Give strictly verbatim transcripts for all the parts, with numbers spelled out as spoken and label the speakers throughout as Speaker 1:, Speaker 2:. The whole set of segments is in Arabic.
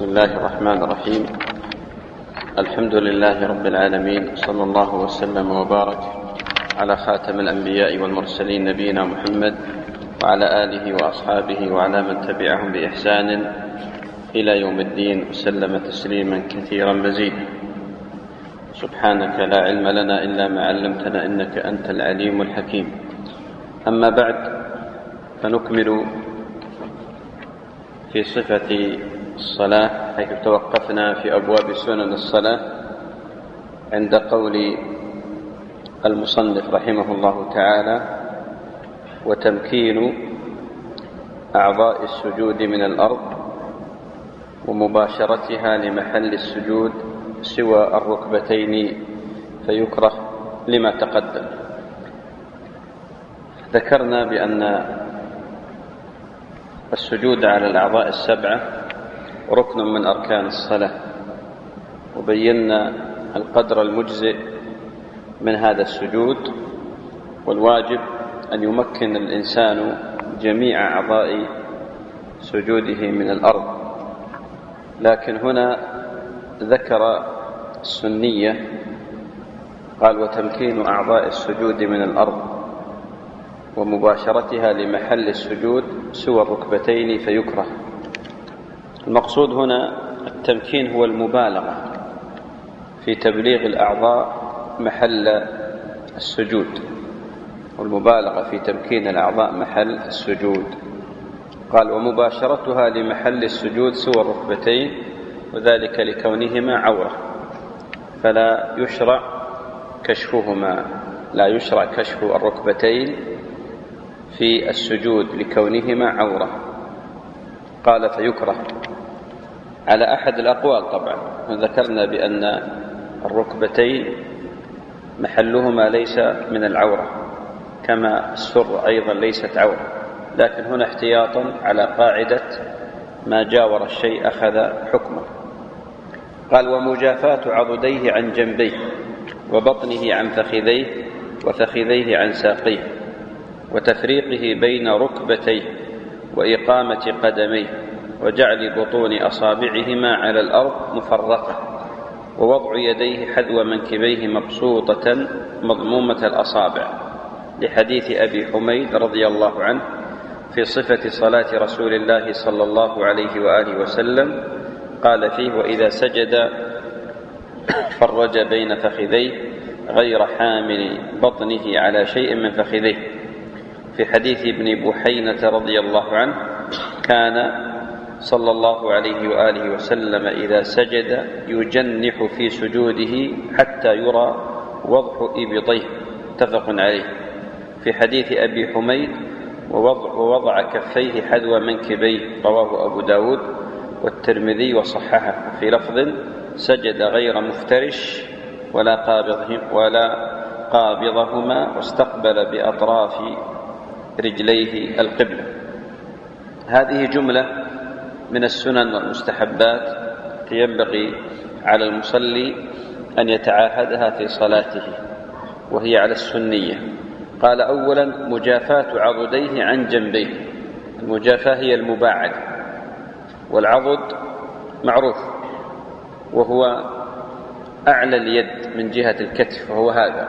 Speaker 1: بسم الله الرحمن الرحيم. الحمد لله رب العالمين، صلى الله وسلم وبارك على خاتم الأنبياء والمرسلين نبينا محمد وعلى آله وأصحابه وعلى من تبعهم بإحسان إلى يوم الدين، وسلم تسليما كثيرا مزيدا. سبحانك لا علم لنا إلا ما علمتنا، إنك أنت العليم الحكيم. أما بعد، فنكمل في صفة الصلاة، حيث توقفنا في أبواب سنن الصلاة عند قول المصنف رحمه الله تعالى: وتمكين أعضاء السجود من الأرض ومباشرتها لمحل السجود سوى الركبتين فيكره لما تقدم. ذكرنا بأن السجود على الأعضاء السبعة ركن من أركان الصلاة، وبينا القدر المجزئ من هذا السجود، والواجب أن يمكن الإنسان جميع أعضاء سجوده من الأرض. لكن هنا ذكر السنية، قال: وتمكين أعضاء السجود من الأرض ومباشرتها لمحل السجود سوى الركبتين فيكره. المقصود هنا التمكين هو المبالغة في تبليغ الأعضاء محل السجود، والمبالغة في تمكين الأعضاء محل السجود. قال: ومباشرتها لمحل السجود سوى الركبتين، وذلك لكونهما عورة، فلا يشرع كشفهما، لا يشرع كشف الركبتين في السجود لكونهما عورة. قال: فيكره على أحد الأقوال. طبعا ذكرنا بأن الركبتين محلهما ليس من العورة، كما السر أيضا ليست عورة، لكن هنا احتياطا على قاعدة ما جاور الشيء أخذ حكمه. قال: ومجافاة عضديه عن جنبيه وبطنه عن فخذيه وفخذيه عن ساقيه، وتفريقه بين ركبتيه وإقامة قدميه، وجعل بطون أصابعهما على الأرض مفرقة، ووضع يديه حذو منكبيه مبسوطة مضمومة الأصابع، لحديث أبي حميد رضي الله عنه في صفة صلاة رسول الله صلى الله عليه وآله وسلم، قال فيه: وإذا سجد فرج بين فخذيه غير حامل بطنه على شيء من فخذيه. في حديث ابن بحينة رضي الله عنه: كان صلى الله عليه وآله وسلم إذا سجد يجنح في سجوده حتى يرى وضح إبطيه، متفق عليه. في حديث أبي حميد: ووضع, ووضع كفيه حذو منكبيه، رواه أبو داود والترمذي وصححه. في لفظ: سجد غير مفترش ولا قابضهم ولا قابضهما، واستقبل بأطراف رجليه القبلة. هذه جملة من السنن والمستحبات ينبغي على المصلي أن يتعاهدها في صلاته، وهي على السنية. قال: أولا: مجافاة عضديه عن جنبيه. المجافاة هي المباعد، والعضد معروف وهو أعلى اليد من جهة الكتف، وهو هذا،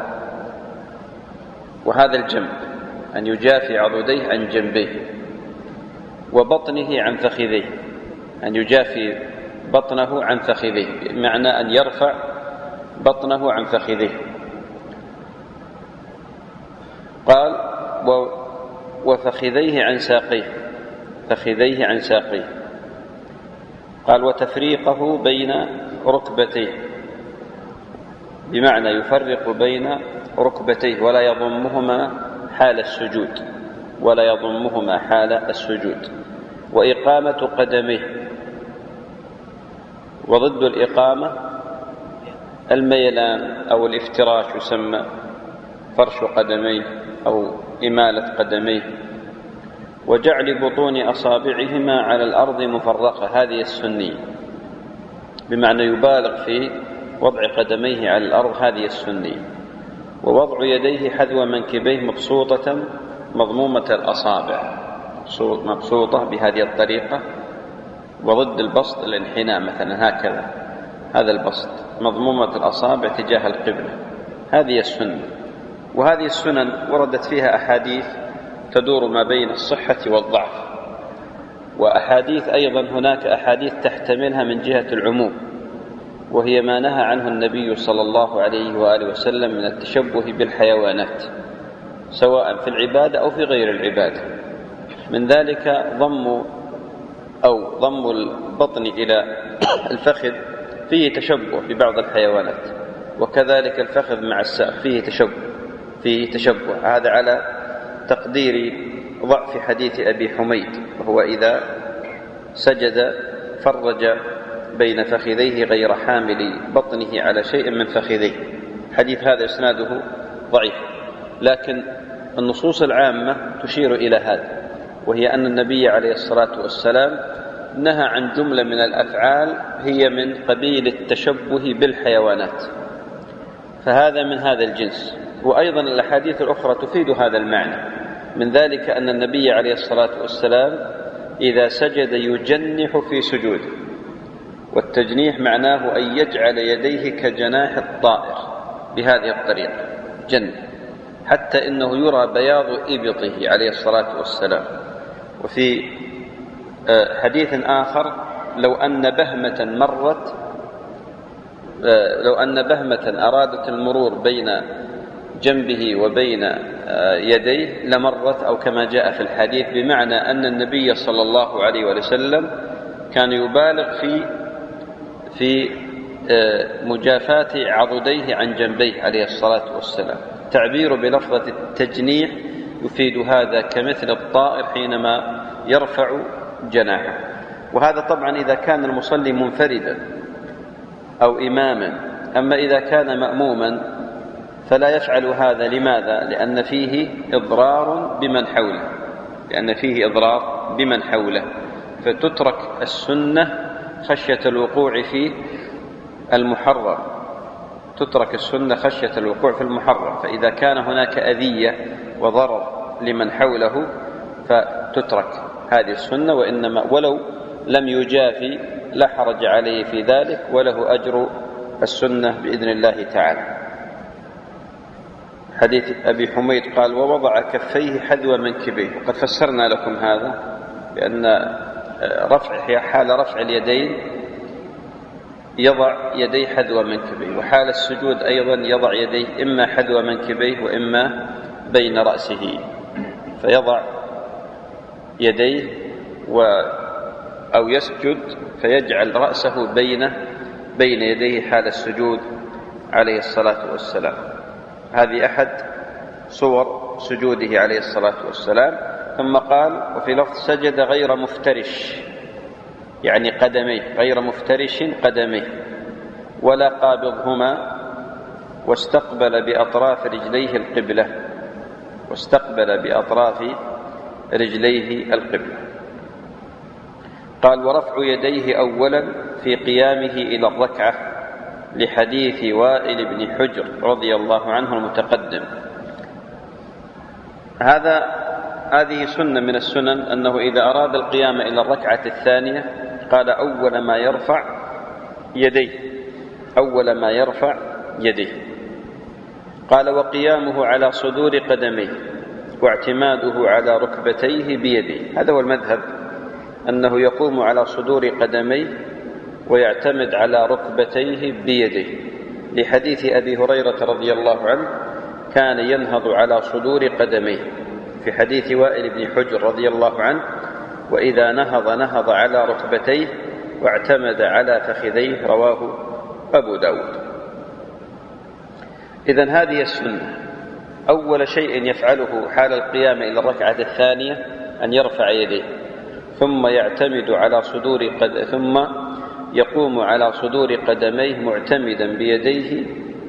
Speaker 1: وهذا الجنب، أن يجافي عضديه عن جنبيه. وبطنه عن فخذيه، أن يجافي بطنه عن فخذيه، بمعنى أن يرفع بطنه عن فخذيه. قال: وفخذيه عن ساقيه، فخذيه عن ساقيه. قال: وتفريقه بين ركبتيه، بمعنى يفرق بين ركبتيه ولا يضمهما حال السجود، ولا يضمهما حال السجود. وإقامة قدميه، وضد الإقامة الميلان أو الافتراش، يسمى فرش قدميه أو إمالة قدميه. وجعل بطون أصابعهما على الأرض مفرقة، هذه السنية، بمعنى يبالغ في وضع قدميه على الأرض، هذه السنية. ووضع يديه حذو منكبيه مبسوطة مضمومة الأصابع، مبسوطة بهذه الطريقة، وضد البسط الانحناء مثلا هكذا، هذا البسط، مضمومة الأصابع تجاه القبلة، هذه السنة. وهذه السنن وردت فيها أحاديث تدور ما بين الصحة والضعف، وأحاديث أيضا هناك أحاديث تحتملها من جهة العموم، وهي ما نهى عنه النبي صلى الله عليه وآله وسلم من التشبه بالحيوانات سواء في العبادة أو في غير العبادة. من ذلك ضم أو ضم البطن إلى الفخذ فيه تشبه ببعض الحيوانات، وكذلك الفخذ مع الساق فيه تشبه فيه تشبه هذا على تقدير ضعف حديث أبي حميد، وهو إذا سجد فرج بين فخذيه غير حامل بطنه على شيء من فخذيه. حديث هذا إسناده ضعيف، لكن النصوص العامة تشير إلى هذا، وهي أن النبي عليه الصلاة والسلام نهى عن جملة من الأفعال هي من قبيل التشبه بالحيوانات، فهذا من هذا الجنس. وأيضا الأحاديث الأخرى تفيد هذا المعنى، من ذلك أن النبي عليه الصلاة والسلام إذا سجد يجنح في سجوده، والتجنيح معناه أن يجعل يديه كجناح الطائر بهذه الطريقة جن، حتى إنه يرى بياض إبطه عليه الصلاة والسلام. وفي حديث آخر لو أن بهمة مرت لو أن بهمة أرادت المرور بين جنبه وبين يديه لمرت، أو كما جاء في الحديث، بمعنى أن النبي صلى الله عليه وسلم كان يبالغ في في مجافاة عضديه عن جنبيه عليه الصلاة والسلام. تعبير بلفظة التجنيح يفيد هذا، كمثل الطائر حينما يرفع جناحه. وهذا طبعا إذا كان المصلي منفردا أو إماما، أما إذا كان مأموما فلا يفعل هذا. لماذا؟ لأن فيه إضرار بمن حوله لأن فيه إضرار بمن حوله فتترك السنة خشية الوقوع في المحرم تترك السنة خشية الوقوع في المحرم فإذا كان هناك أذية وضرر لمن حوله فتترك هذه السنة، وإنما ولو لم يجافي لا حرج عليه في ذلك، وله أجر السنة بإذن الله تعالى. حديث أبي حميد قال: ووضع كفيه حذو منكبيه. وقد فسرنا لكم هذا بأن رفع حال رفع اليدين يضع يديه حذو منكبيه، وحال السجود أيضا يضع يديه إما حذو منكبيه وإما بين رأسه، فيضع يديه و أو يسجد فيجعل رأسه بين بين يديه حال السجود عليه الصلاة والسلام. هذه أحد صور سجوده عليه الصلاة والسلام. ثم قال: وفي لفظ سجد غير مفترش، يعني قدميه، غير مفترش قدميه ولا قابضهما، واستقبل بأطراف رجليه القبلة واستقبل بأطراف رجليه القبلة. قال: ورفع يديه أولا في قيامه إلى الركعة، لحديث وائل بن حجر رضي الله عنه المتقدم. هذا هذه سنة من السنن، أنه إذا أراد القيام إلى الركعة الثانية قال: أول ما يرفع يديه أول ما يرفع يديه قال: وقيامه على صدور قدميه واعتماده على ركبتيه بيديه. هذا هو المذهب، أنه يقوم على صدور قدميه ويعتمد على ركبتيه بيديه، لحديث أبي هريرة رضي الله عنه: كان ينهض على صدور قدميه. في حديث وائل بن حجر رضي الله عنه: وإذا نهض نهض على ركبتيه واعتمد على فخذيه. رواه أبو داود. إذن هذه السنة. أول شيء يفعله حال القيام إلى الركعة الثانية أن يرفع يديه، ثم يعتمد على صدور قد... ثم يقوم على صدور قدميه معتمدا بيديه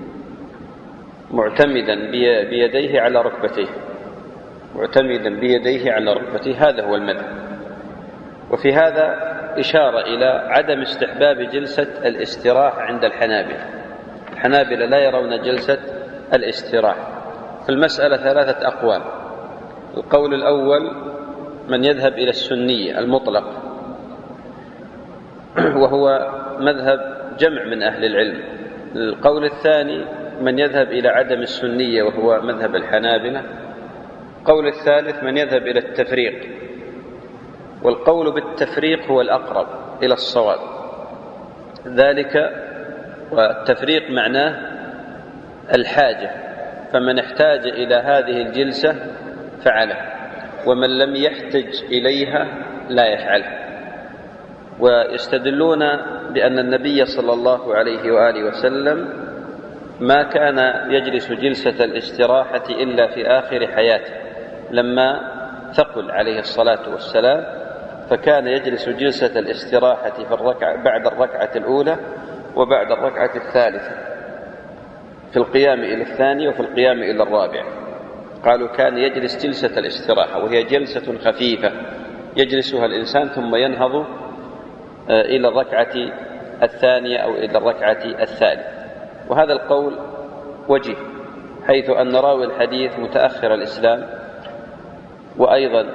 Speaker 1: معتمدا بي... بيديه على ركبتيه معتمدا بيديه على ركبتيه. هذا هو المذهب. وفي هذا إشارة إلى عدم استحباب جلسة الاستراحة عند الحنابلة. الحنابلة لا يرون جلسة الاستراحة. في المسألة ثلاثة أقوال. القول الأول من يذهب إلى السنية المطلق، وهو مذهب جمع من أهل العلم. القول الثاني من يذهب إلى عدم السنية وهو مذهب الحنابلة. القول الثالث من يذهب إلى التفريق، والقول بالتفريق هو الأقرب إلى الصواب. ذلك والتفريق معناه الحاجة، فمن احتاج إلى هذه الجلسة فعله، ومن لم يحتج إليها لا يفعلها. ويستدلون بأن النبي صلى الله عليه وآله وسلم ما كان يجلس جلسة الاستراحة إلا في آخر حياته لما ثقل عليه الصلاة والسلام، فكان يجلس جلسة الاستراحة في الركعة بعد الركعة الأولى وبعد الركعة الثالثة، في القيام إلى الثاني وفي القيام إلى الرابع. قالوا كان يجلس جلسة الاستراحة، وهي جلسة خفيفة يجلسها الإنسان ثم ينهض إلى الركعة الثانية أو إلى الركعة الثالثة. وهذا القول وجه، حيث أن راوي الحديث متأخر الإسلام، وأيضا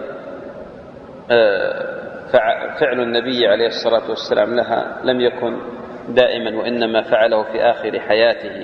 Speaker 1: فعل النبي عليه الصلاة والسلام لها لم يكن دائما، وإنما فعله في آخر حياته،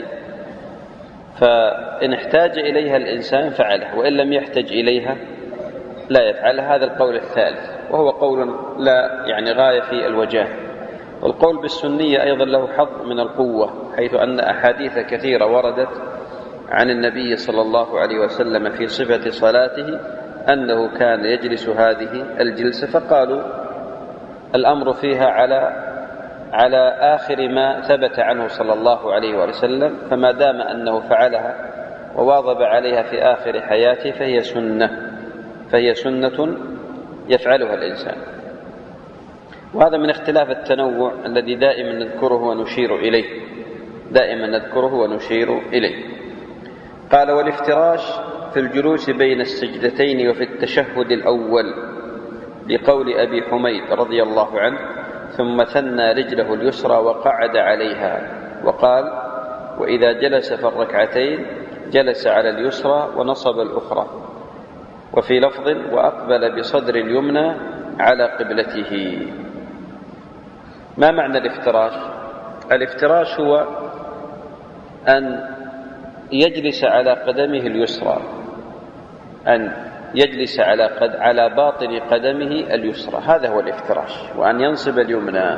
Speaker 1: فإن احتاج إليها الإنسان فعله، وإن لم يحتج إليها لا يفعلها. هذا القول الثالث، وهو قول لا يعني غاية في الوجاه. والقول بالسنية أيضا له حظ من القوة، حيث أن أحاديث كثيرة وردت عن النبي صلى الله عليه وسلم في صفة صلاته أنه كان يجلس هذه الجلسة، فقالوا الأمر فيها على على آخر ما ثبت عنه صلى الله عليه وسلم، فما دام أنه فعلها وواظب عليها في آخر حياته فهي سنة فهي سنة يفعلها الإنسان. وهذا من اختلاف التنوع الذي دائما نذكره ونشير إليه دائما نذكره ونشير إليه. قال: والافتراش في الجلوس بين السجدتين وفي التشهد الأول، لقول أبي حميد رضي الله عنه: ثم ثنى رجله اليسرى وقعد عليها، وقال: وإذا جلس في الركعتين جلس على اليسرى ونصب الأخرى. وفي لفظ: وأقبل بصدر اليمنى على قبلته. ما معنى الافتراش؟ الافتراش هو أن يجلس على قدمه اليسرى، أن يجلس على قد على باطن قدمه اليسرى، هذا هو الافتراش. وأن ينصب اليمنى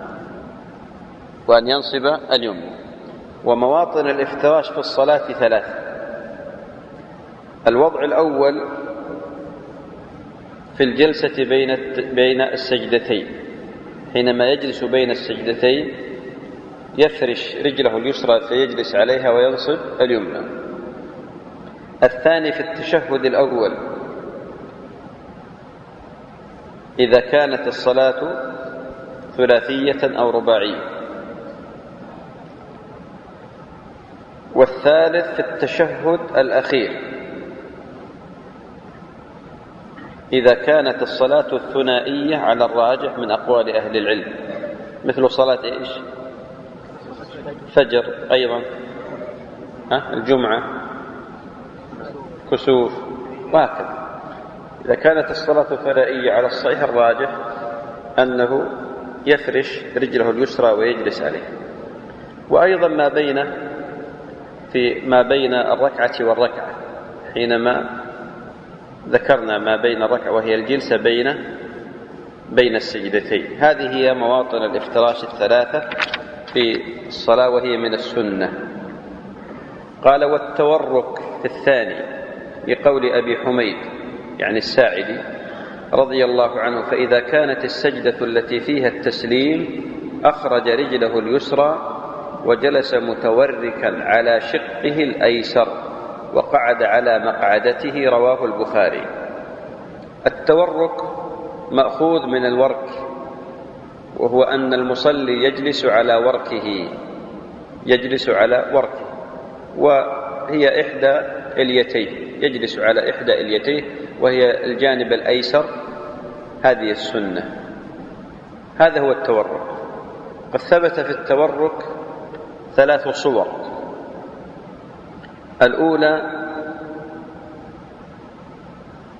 Speaker 1: وأن ينصب اليمنى ومواطن الافتراش في الصلاة ثلاثة. الوضع الأول في الجلسة بين بين السجدتين، حينما يجلس بين السجدتين يفرش رجله اليسرى فيجلس عليها وينصب اليمنى. الثاني في التشهد الأول، إذا كانت الصلاة ثلاثية أو رباعية. والثالث في التشهد الأخير، إذا كانت الصلاة الثنائية على الراجح من أقوال أهل العلم، مثل صلاة إيش؟ فجر، أيضا ها؟ الجمعة، كسوف، وهكذا. إذا كانت الصلاة ثنائية على الصحيح الراجح أنه يفرش رجله اليسرى ويجلس عليه. وأيضا ما بين في ما بين الركعة والركعة، حينما ذكرنا ما بين الركعة وهي الجلسة بين بين السجدتين، هذه هي مواطن الافتراش الثلاثة في الصلاة، وهي من السنة. قال: والتورك في الثاني، لقول أبي حميد يعني الساعدي رضي الله عنه: فإذا كانت السجدة التي فيها التسليم أخرج رجله اليسرى وجلس متوركا على شقه الأيسر وقعد على مقعدته، رواه البخاري. التورك مأخوذ من الورك، وهو أن المصلي يجلس على وركه يجلس على وركه وهي إحدى اليتيه، يجلس على إحدى اليتيه وهي الجانب الأيسر. هذه السنة، هذا هو التورك. قد ثبت في التورك ثلاث صور. الأولى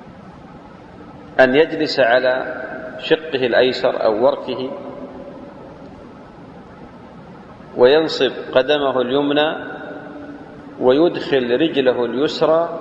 Speaker 1: أن يجلس على شقه الأيسر أو وركه وينصب قدمه اليمنى ويدخل رجله اليسرى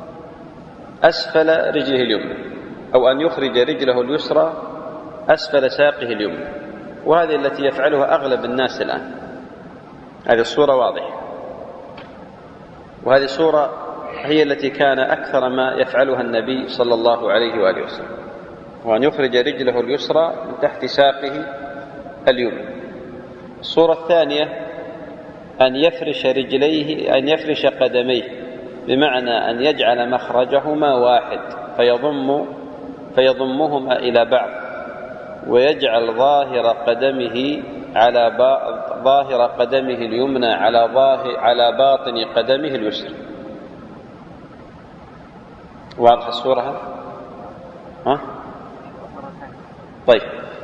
Speaker 1: أسفل رجله اليمنى، أو أن يخرج رجله اليسرى أسفل ساقه اليمنى، وهذه التي يفعلها أغلب الناس الآن. هذه الصورة واضحة، وهذه الصورة هي التي كان أكثر ما يفعلها النبي صلى الله عليه وآله وسلم، وأن يخرج رجله اليسرى من تحت ساقه اليمنى. الصورة الثانية أن يفرش رجليه أن يفرش قدميه، بمعنى أن يجعل مخرجهما واحد فيضم فيضمهما إلى بعض، ويجعل ظاهر قدمه على ظاهر قدمه اليمنى على ظاهر على باطن قدمه اليسرى. واضح الصورة؟ ها؟ طيب.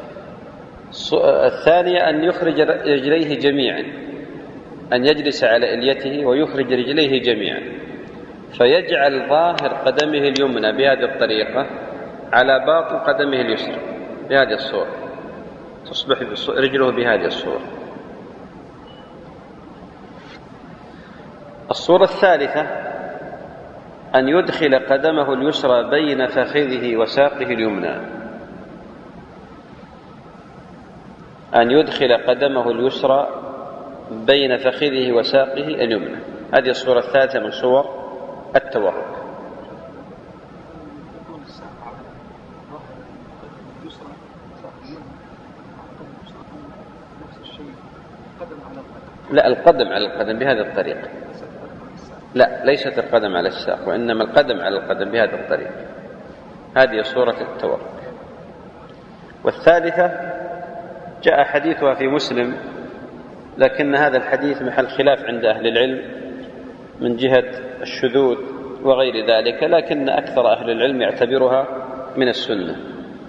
Speaker 1: الثانية أن يخرج رجليه جميعا، أن يجلس على إليته ويخرج رجليه جميعا، فيجعل ظاهر قدمه اليمنى بهذه الطريقة على باطن قدمه اليسرى بهذه الصورة، تصبح رجله بهذه الصورة. الصورة الثالثة أن يدخل قدمه اليسرى بين فخذه وساقه اليمنى، أن يدخل قدمه اليسرى بين فخذه وساقه اليمنى. هذه الصورة الثالثة من صور التورك. لا، القدم على القدم بهذه الطريقة. لا، ليست القدم على الساق، وإنما القدم على القدم بهذه الطريقة. هذه صورة التورك. والثالثة جاء حديثها في مسلم، لكن هذا الحديث محل خلاف عند أهل العلم من جهة الشذوذ وغير ذلك، لكن أكثر أهل العلم يعتبرها من السنة.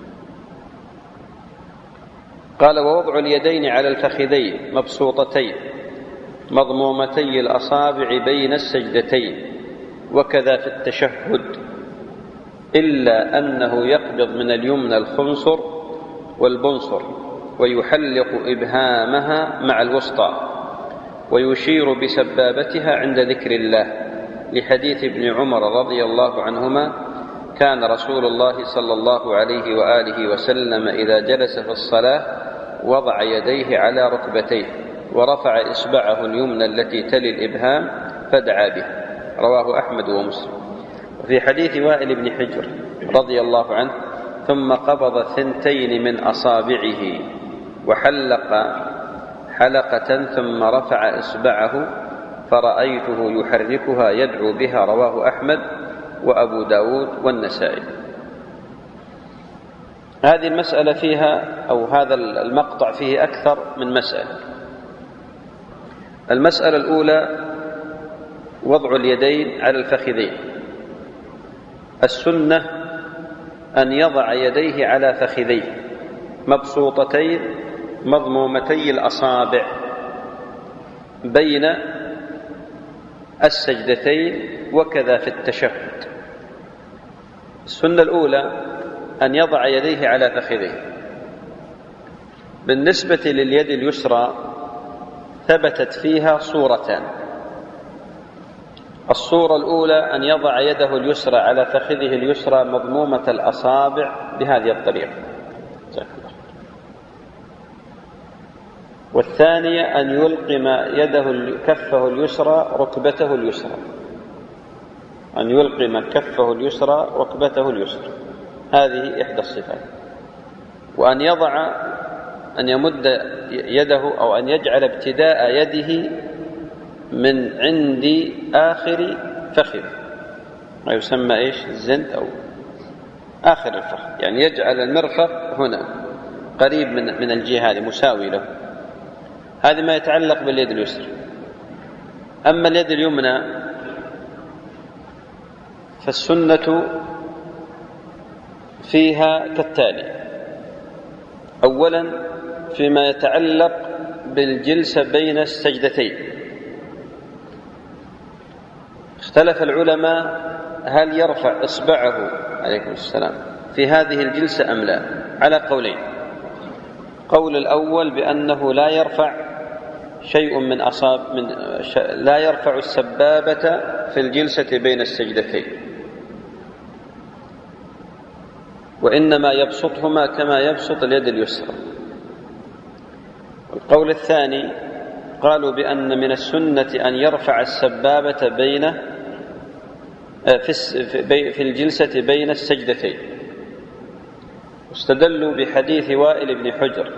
Speaker 1: قال: ووضع اليدين على الفخذين مبسوطتين مضمومتي الأصابع بين السجدتين، وكذا في التشهد، إلا أنه يقبض من اليمنى الخنصر والبنصر، ويحلق إبهامها مع الوسطى، ويشير بسبابتها عند ذكر الله، لحديث ابن عمر رضي الله عنهما: كان رسول الله صلى الله عليه وآله وسلم إذا جلس في الصلاة وضع يديه على ركبتيه، ورفع إصبعه اليمنى التي تلي الإبهام فدعا به. رواه أحمد ومسلم. وفي حديث وائل بن حجر رضي الله عنه: ثم قبض ثنتين من أصابعه وحلق حلقة ثم رفع إصبعه فرأيته يحركها يدعو بها. رواه أحمد وأبو داود والنسائي. هذه المسألة فيها، أو هذا المقطع فيه أكثر من مسألة. المسألة الأولى وضع اليدين على الفخذين. السنة أن يضع يديه على فخذيه مبسوطتين مضمومتي الأصابع بين السجدتين، وكذا في التشهد. السنة الأولى أن يضع يديه على فخذيه. بالنسبة لليد اليسرى ثبتت فيها صورتان. الصورة الأولى أن يضع يده اليسرى على فخذه اليسرى مضمومة الأصابع بهذه الطريقة، والثانية أن يلقم يده كفه اليسرى ركبته اليسرى، أن يلقم كفه اليسرى ركبته اليسرى. هذه إحدى الصفات. وأن يضع أن يمد يده، أو أن يجعل ابتداء يده من عند آخر فخذ، ما يسمى إيش الزند أو آخر الفخذ، يعني يجعل المرفق هنا قريب من من الجهة هذه مساوي له. هذا ما يتعلق باليد اليسرى. أما اليد اليمنى فالسنة فيها كالتالي: أولا فيما يتعلق بالجلسة بين السجدتين، اختلف العلماء هل يرفع إصبعه عليكم السلام في هذه الجلسة أم لا، على قولين. قول الأول بأنه لا يرفع شيء من أصاب من لا يرفع السبابة في الجلسة بين السجدتين، وإنما يبسطهما كما يبسط اليد اليسرى. القول الثاني قالوا بأن من السنة أن يرفع السبابة بين في الجلسة بين السجدتين، واستدلوا بحديث وائل بن حجر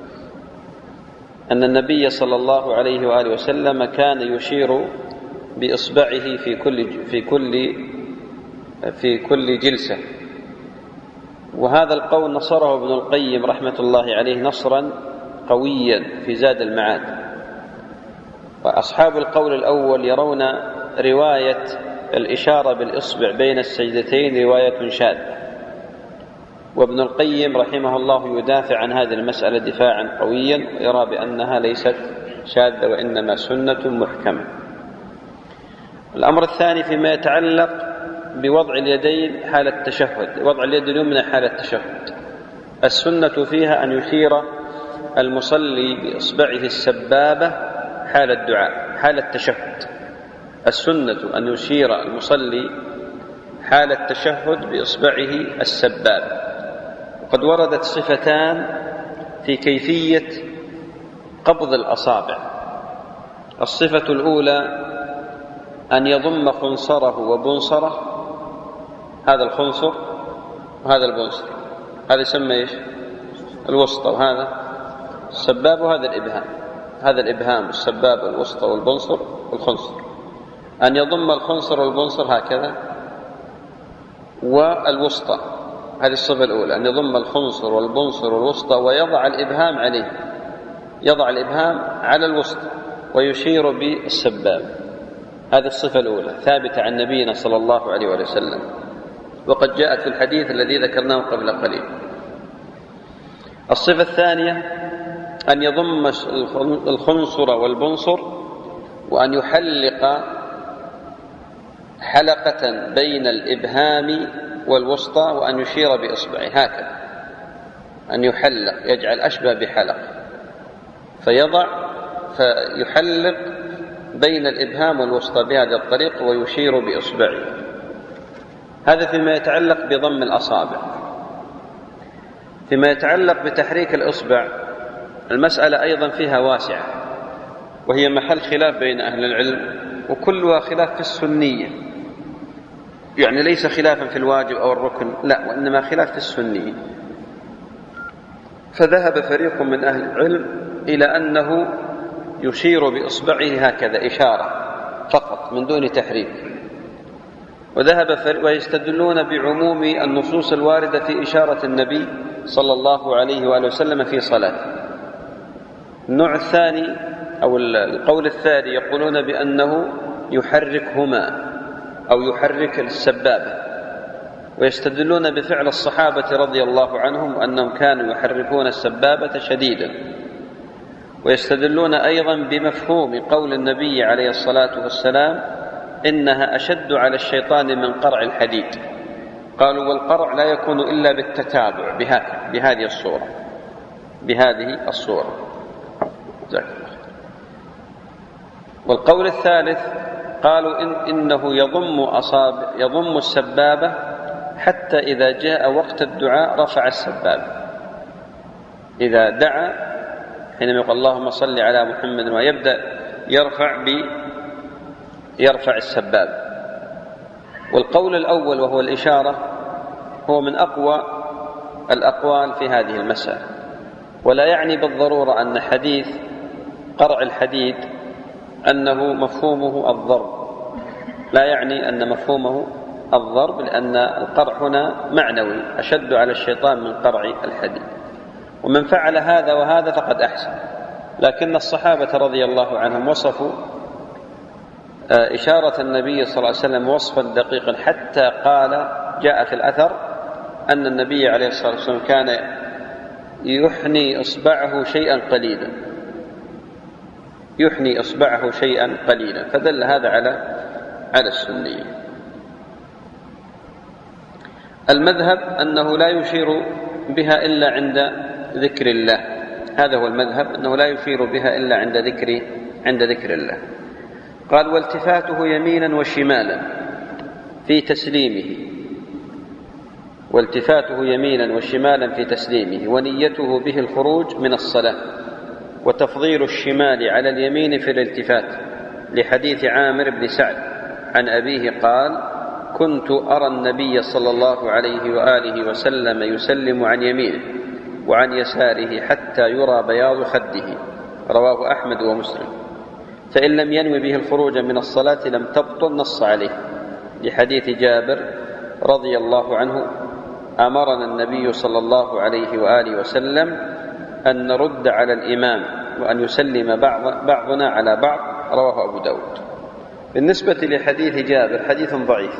Speaker 1: أن النبي صلى الله عليه وآله وسلم كان يشير بإصبعه في كل في كل في كل جلسة، وهذا القول نصره ابن القيم رحمة الله عليه نصرا قويا في زاد المعاد. وأصحاب القول الأول يرون رواية الإشارة بالإصبع بين السجدتين رواية شاذة، وابن القيم رحمه الله يدافع عن هذه المسألة دفاعا قويا ويرى بأنها ليست شاذة وإنما سنة محكمة. الأمر الثاني فيما يتعلق بوضع اليدين حال التشهد، وضع اليد اليمنى حال التشهد، السنة فيها أن يشير المصلي بإصبعه السبابة حال الدعاء حال التشهد. السنة أن يشير المصلي حال التشهد بإصبعه السبابة. وقد وردت صفتان في كيفية قبض الأصابع. الصفة الأولى أن يضم خنصره وبنصره، هذا الخنصر وهذا البنصر، هذا يسمى إيش؟ الوسطى، وهذا السباب، وهذا الإبهام، هذا الإبهام السباب والوسطى والبنصر والخنصر. أن يضم الخنصر والبنصر هكذا، والوسطى، هذه الصفة الأولى، أن يضم الخنصر والبنصر والوسطى ويضع الإبهام عليه، يضع الإبهام على الوسطى ويشير بالسباب. هذه الصفة الأولى ثابتة عن نبينا صلى الله عليه وسلم، وقد جاءت في الحديث الذي ذكرناه قبل قليل. الصفة الثانية أن يضم الخنصر والبنصر وأن يحلق حلقة بين الإبهام والوسطى وأن يشير بإصبعه هكذا، أن يحلق، يجعل أشبه بحلق، فيضع فيحلق بين الإبهام والوسطى بهذه الطريقة ويشير بإصبعه. هذا فيما يتعلق بضم الأصابع. فيما يتعلق بتحريك الإصبع المسألة أيضا فيها واسعة، وهي محل خلاف بين أهل العلم، وكلها خلاف في السنية، يعني ليس خلافا في الواجب أو الركن، لا، وإنما خلاف في السنية. فذهب فريق من أهل العلم إلى أنه يشير بإصبعه هكذا إشارة فقط من دون تحريك، وذهب فريق ويستدلون بعموم النصوص الواردة في إشارة النبي صلى الله عليه وآله وسلم في صلاته. النوع الثاني أو القول الثاني يقولون بأنه يحركهما أو يحرك السبابة، ويستدلون بفعل الصحابة رضي الله عنهم أنهم كانوا يحركون السبابة شديدا، ويستدلون أيضا بمفهوم قول النبي عليه الصلاة والسلام إنها أشد على الشيطان من قرع الحديد. قالوا والقرع لا يكون إلا بالتتابع بهذه الصورة بهذه الصورة والقول الثالث قالوا إن إنه يضم أصابع يضم السبابة حتى إذا جاء وقت الدعاء رفع السبابة. إذا دعا حينما يقول اللهم صل على محمد ويبدأ يرفع ب يرفع السبابة. والقول الأول وهو الإشارة هو من أقوى الأقوال في هذه المسألة، ولا يعني بالضرورة أن حديث قرع الحديد أنه مفهومه الضرب، لا يعني أن مفهومه الضرب، لأن القرع هنا معنوي أشد على الشيطان من قرع الحديد. ومن فعل هذا وهذا فقد أحسن، لكن الصحابة رضي الله عنهم وصفوا إشارة النبي صلى الله عليه وسلم وصفا دقيقا، حتى قال جاء في الأثر أن النبي عليه الصلاة والسلام كان يحني إصبعه شيئا قليلا يحني إصبعه شيئا قليلا فدل هذا على على السنية. المذهب أنه لا يشير بها إلا عند ذكر الله، هذا هو المذهب، أنه لا يشير بها إلا عند ذكر عند ذكر الله. قال: والتفاته يمينا وشمالا في تسليمه والتفاته يمينا وشمالا في تسليمه ونيته به الخروج من الصلاة، وتفضيل الشمال على اليمين في الالتفات، لحديث عامر بن سعد عن أبيه قال: كنت أرى النبي صلى الله عليه وآله وسلم يسلم عن يمينه وعن يساره حتى يرى بياض خده. رواه أحمد ومسلم. فإن لم ينوي به الخروج من الصلاة لم تبطل، نص عليه، لحديث جابر رضي الله عنه: أمرنا النبي صلى الله عليه وآله وسلم أن نرد على الإمام وأن يسلم بعض بعضنا على بعض. رواه أبو داود. بالنسبة لحديث جابر حديث ضعيف.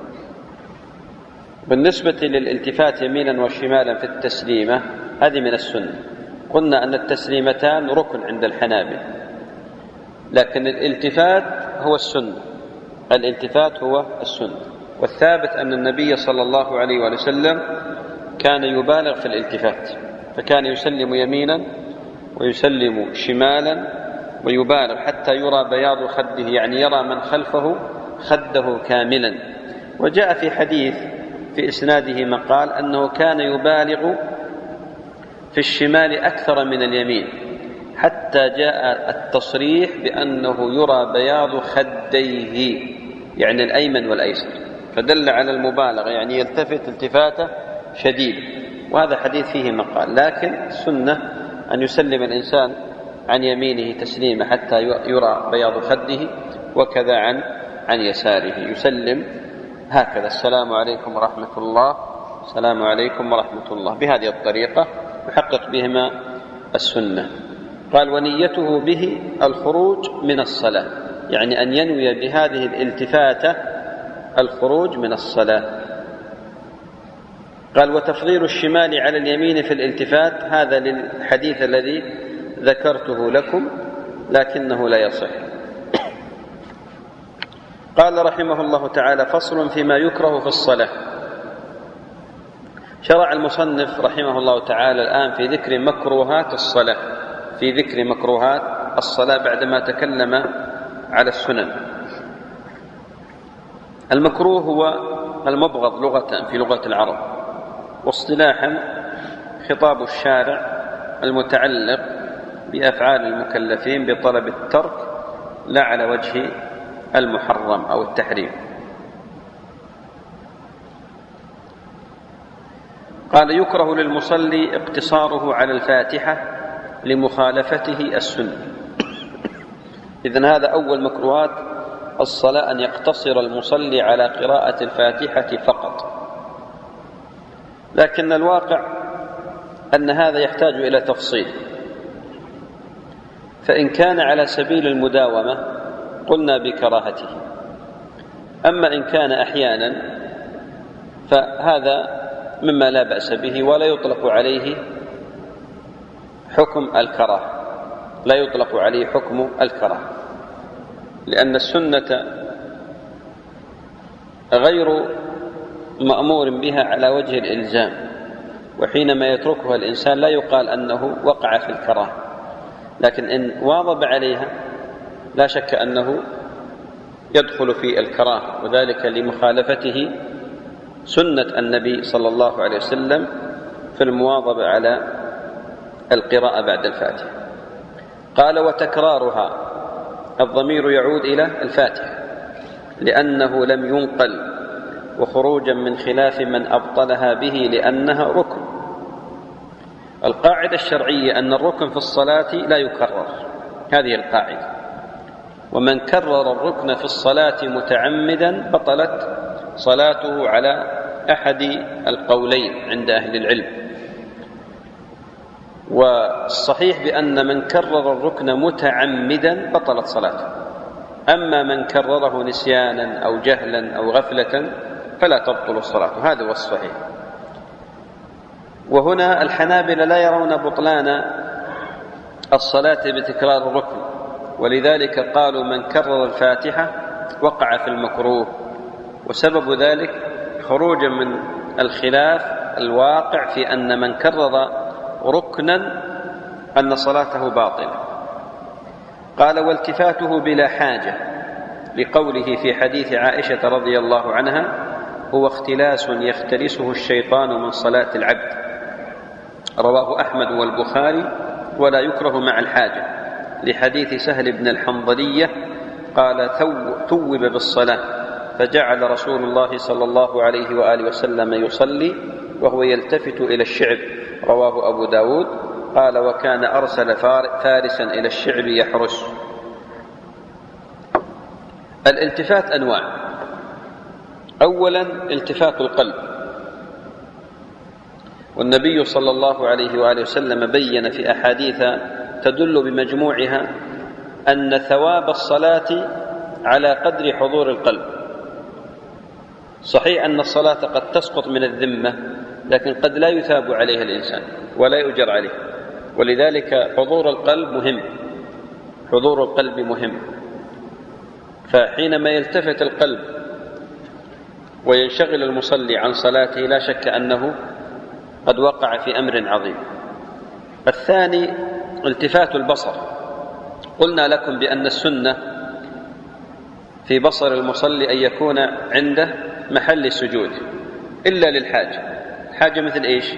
Speaker 1: بالنسبة للالتفات يمينا وشمالا في التسليمة، هذه من السنة. قلنا أن التسليمتان ركن عند الحنابلة، لكن الالتفات هو السنة. الالتفات هو السنة، والثابت أن النبي صلى الله عليه وسلم كان يبالغ في الالتفات، فكان يسلم يمينا ويسلم شمالا ويبالغ حتى يرى بياض خده، يعني يرى من خلفه خده كاملا. وجاء في حديث في إسناده مقال أنه كان يبالغ في الشمال أكثر من اليمين، حتى جاء التصريح بأنه يرى بياض خديه، يعني الأيمن والأيسر، فدل على المبالغة، يعني يلتفت التفاتة شديدة. وهذا حديث فيه مقال، لكن السنة أن يسلم الإنسان عن يمينه تسليمة حتى يرى بياض خده، وكذا عن عن يساره يسلم هكذا: السلام عليكم ورحمة الله، السلام عليكم ورحمة الله، بهذه الطريقة يحقق بهما السنة. قال: ونيته به الخروج من الصلاة، يعني أن ينوي بهذه الالتفاتة الخروج من الصلاة. قال: وتفضيل الشمال على اليمين في الالتفات، هذا للحديث الذي ذكرته لكم لكنه لا يصح. قال رحمه الله تعالى: فصل فيما يكره في الصلاة. شرع المصنف رحمه الله تعالى الآن في ذكر مكروهات الصلاة، في ذكر مكروهات الصلاة بعدما تكلم على السنن. المكروه هو المبغض لغة في لغة العرب، واصطلاحا خطاب الشارع المتعلق بأفعال المكلفين بطلب الترك لا على وجه المحرم أو التحريم. قال: يكره للمصلي اقتصاره على الفاتحة لمخالفته السنة. إذن هذا أول مكروهات الصلاة، أن يقتصر المصلي على قراءة الفاتحة فقط. لكن الواقع أن هذا يحتاج إلى تفصيل، فإن كان على سبيل المداومة قلنا بكراهته، أما إن كان أحيانا فهذا مما لا بأس به، ولا يطلق عليه حكم الكراهة، لا يطلق عليه حكم الكراهة، لأن السنة غير مأمور بها على وجه الإلزام، وحينما يتركها الإنسان لا يقال أنه وقع في الكراهة، لكن إن واظب عليها لا شك أنه يدخل في الكراهة، وذلك لمخالفته سنة النبي صلى الله عليه وسلم في المواظبة على القراءة بعد الفاتحة. قال: وتكرارها، الضمير يعود إلى الفاتحة لأنه لم ينقل، وخروجا من خلاف من أبطلها به لأنها ركن. القاعدة الشرعية أن الركن في الصلاة لا يكرر، هذه القاعدة، ومن كرر الركن في الصلاة متعمدا بطلت صلاته على أحد القولين عند أهل العلم. والصحيح بأن من كرر الركن متعمدا بطلت صلاته، أما من كرره نسيانا أو جهلا أو غفلة فلا تبطل الصلاة، هذا هو الصحيح. وهنا الحنابلة لا يرون بطلان الصلاة بتكرار الركن، ولذلك قالوا من كرر الفاتحة وقع في المكروه، وسبب ذلك خروجا من الخلاف الواقع في أن من كرر ركنا أن صلاته باطلة. قال: والتفاته بلا حاجة، لقوله في حديث عائشة رضي الله عنها: هو اختلاس يختلسه الشيطان من صلاة العبد، رواه أحمد والبخاري، ولا يكره مع الحاجة، لحديث سهل بن الحنظلية قال: ثوب بالصلاة فجعل رسول الله صلى الله عليه وآله وسلم يصلي وهو يلتفت إلى الشعب، رواه أبو داود. قال: وكان أرسل فارسا إلى الشعب يحرس. الالتفات أنواع: أولا التفات القلب، والنبي صلى الله عليه وآله وسلم بين في أحاديث تدل بمجموعها أن ثواب الصلاة على قدر حضور القلب. صحيح أن الصلاة قد تسقط من الذمة، لكن قد لا يثاب عليها الإنسان ولا يؤجر عليه، ولذلك حضور القلب مهم، حضور القلب مهم. فحينما يلتفت القلب وينشغل المصلي عن صلاته لا شك أنه قد وقع في أمر عظيم. الثاني التفات البصر. قلنا لكم بأن السنة في بصر المصلي أن يكون عنده محل السجود إلا للحاجة. حاجة مثل إيش؟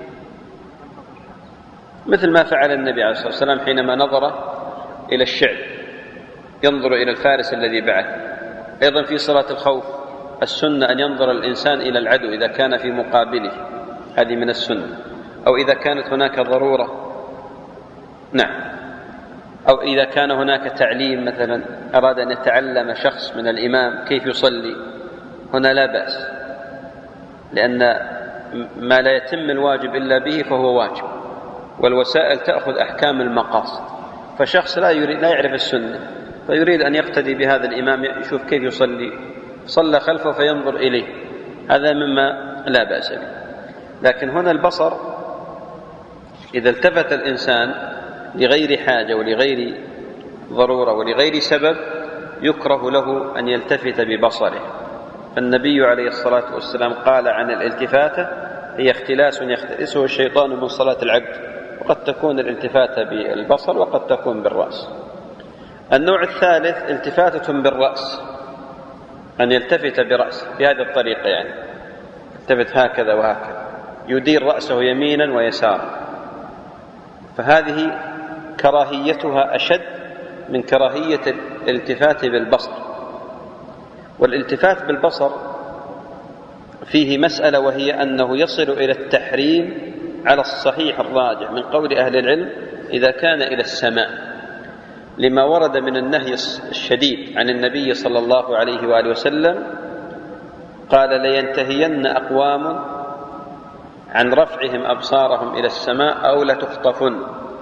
Speaker 1: مثل ما فعل النبي عليه الصلاة والسلام حينما نظر إلى الشعب، ينظر إلى الفارس الذي بعث. أيضا في صلاة الخوف السنة أن ينظر الإنسان إلى العدو إذا كان في مقابله، هذه من السنة. أو إذا كانت هناك ضرورة، نعم، أو إذا كان هناك تعليم، مثلا أراد أن يتعلم شخص من الإمام كيف يصلي، هنا لا بأس، لأن ما لا يتم الواجب إلا به فهو واجب، والوسائل تأخذ أحكام المقاصد. فشخص لا يريد لا يعرف السنة فيريد أن يقتدي بهذا الإمام، يشوف كيف يصلي، صلى خلفه فينظر إليه، هذا مما لا بأس به. لكن هنا البصر إذا التفت الإنسان لغير حاجة ولغير ضرورة ولغير سبب يكره له أن يلتفت ببصره. النبي عليه الصلاة والسلام قال عن الالتفاتة: هي اختلاس يختلسه الشيطان من صلاة العبد. وقد تكون الالتفاتة بالبصر وقد تكون بالرأس. النوع الثالث التفاتة بالرأس، أن يلتفت برأسه بهذه الطريقة، يعني يلتفت هكذا وهكذا، يدير رأسه يمينا ويسارا. فهذه كراهيتها أشد من كراهية الالتفات بالبصر. والالتفات بالبصر فيه مسألة، وهي أنه يصل إلى التحريم على الصحيح الراجح من قول أهل العلم إذا كان إلى السماء، لما ورد من النهي الشديد عن النبي صلى الله عليه وآله وسلم. قال: لينتهين أقوام عن رفعهم أبصارهم إلى السماء أو لتخطفن.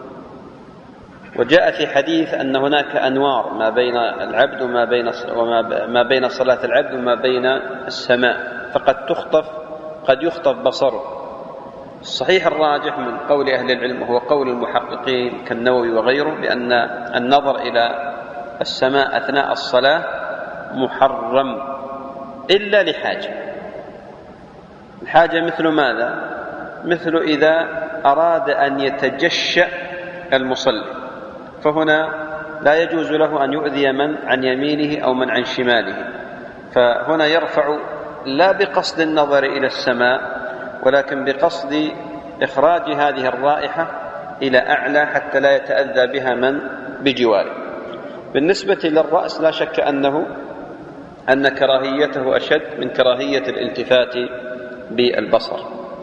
Speaker 1: وجاء في حديث أن هناك أنوار ما بين العبد وما بين وما بين صلاة العبد وما بين السماء، فقد تخطف قد يخطف بصره. الصحيح الراجح من قول أهل العلم وهو قول المحققين كالنووي وغيره بأن النظر إلى السماء أثناء الصلاة محرم إلا لحاجة. الحاجة مثل ماذا؟ مثل إذا أراد أن يتجشأ المصلي، فهنا لا يجوز له أن يؤذي من عن يمينه أو من عن شماله، فهنا يرفع لا بقصد النظر إلى السماء ولكن بقصد إخراج هذه الرائحة إلى أعلى حتى لا يتأذى بها من بجواره. بالنسبة للرأس لا شك أنه أن كراهيته أشد من كراهية الالتفات بالبصر.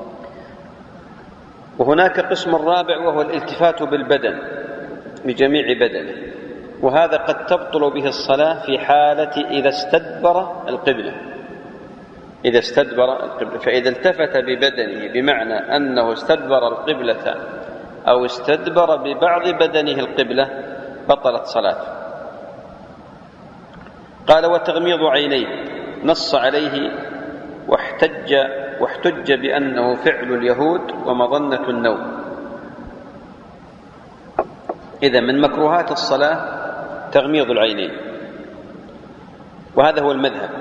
Speaker 1: وهناك قسم رابع وهو الالتفات بالبدن بجميع بدنه، وهذا قد تبطل به الصلاة في حالة إذا استدبر القبلة. إذا استدبر القبلة، فإذا التفت ببدنه بمعنى أنه استدبر القبلة أو استدبر ببعض بدنه القبلة بطلت صلاته. قال: وتغميض عينيه نص عليه واحتج واحتج بأنه فعل اليهود ومظنة النوم. إذا من مكروهات الصلاة تغميض العينين، وهذا هو المذهب.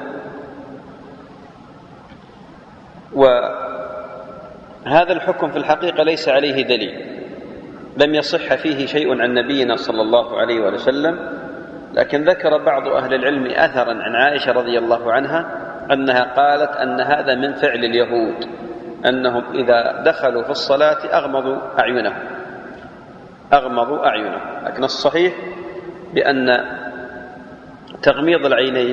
Speaker 1: وهذا الحكم في الحقيقة ليس عليه دليل، لم يصح فيه شيء عن نبينا صلى الله عليه وسلم، لكن ذكر بعض أهل العلم أثرا عن عائشة رضي الله عنها أنها قالت أن هذا من فعل اليهود، أنهم إذا دخلوا في الصلاة أغمضوا أعينهم أغمضوا أعينهم لكن الصحيح بأن تغميض العينين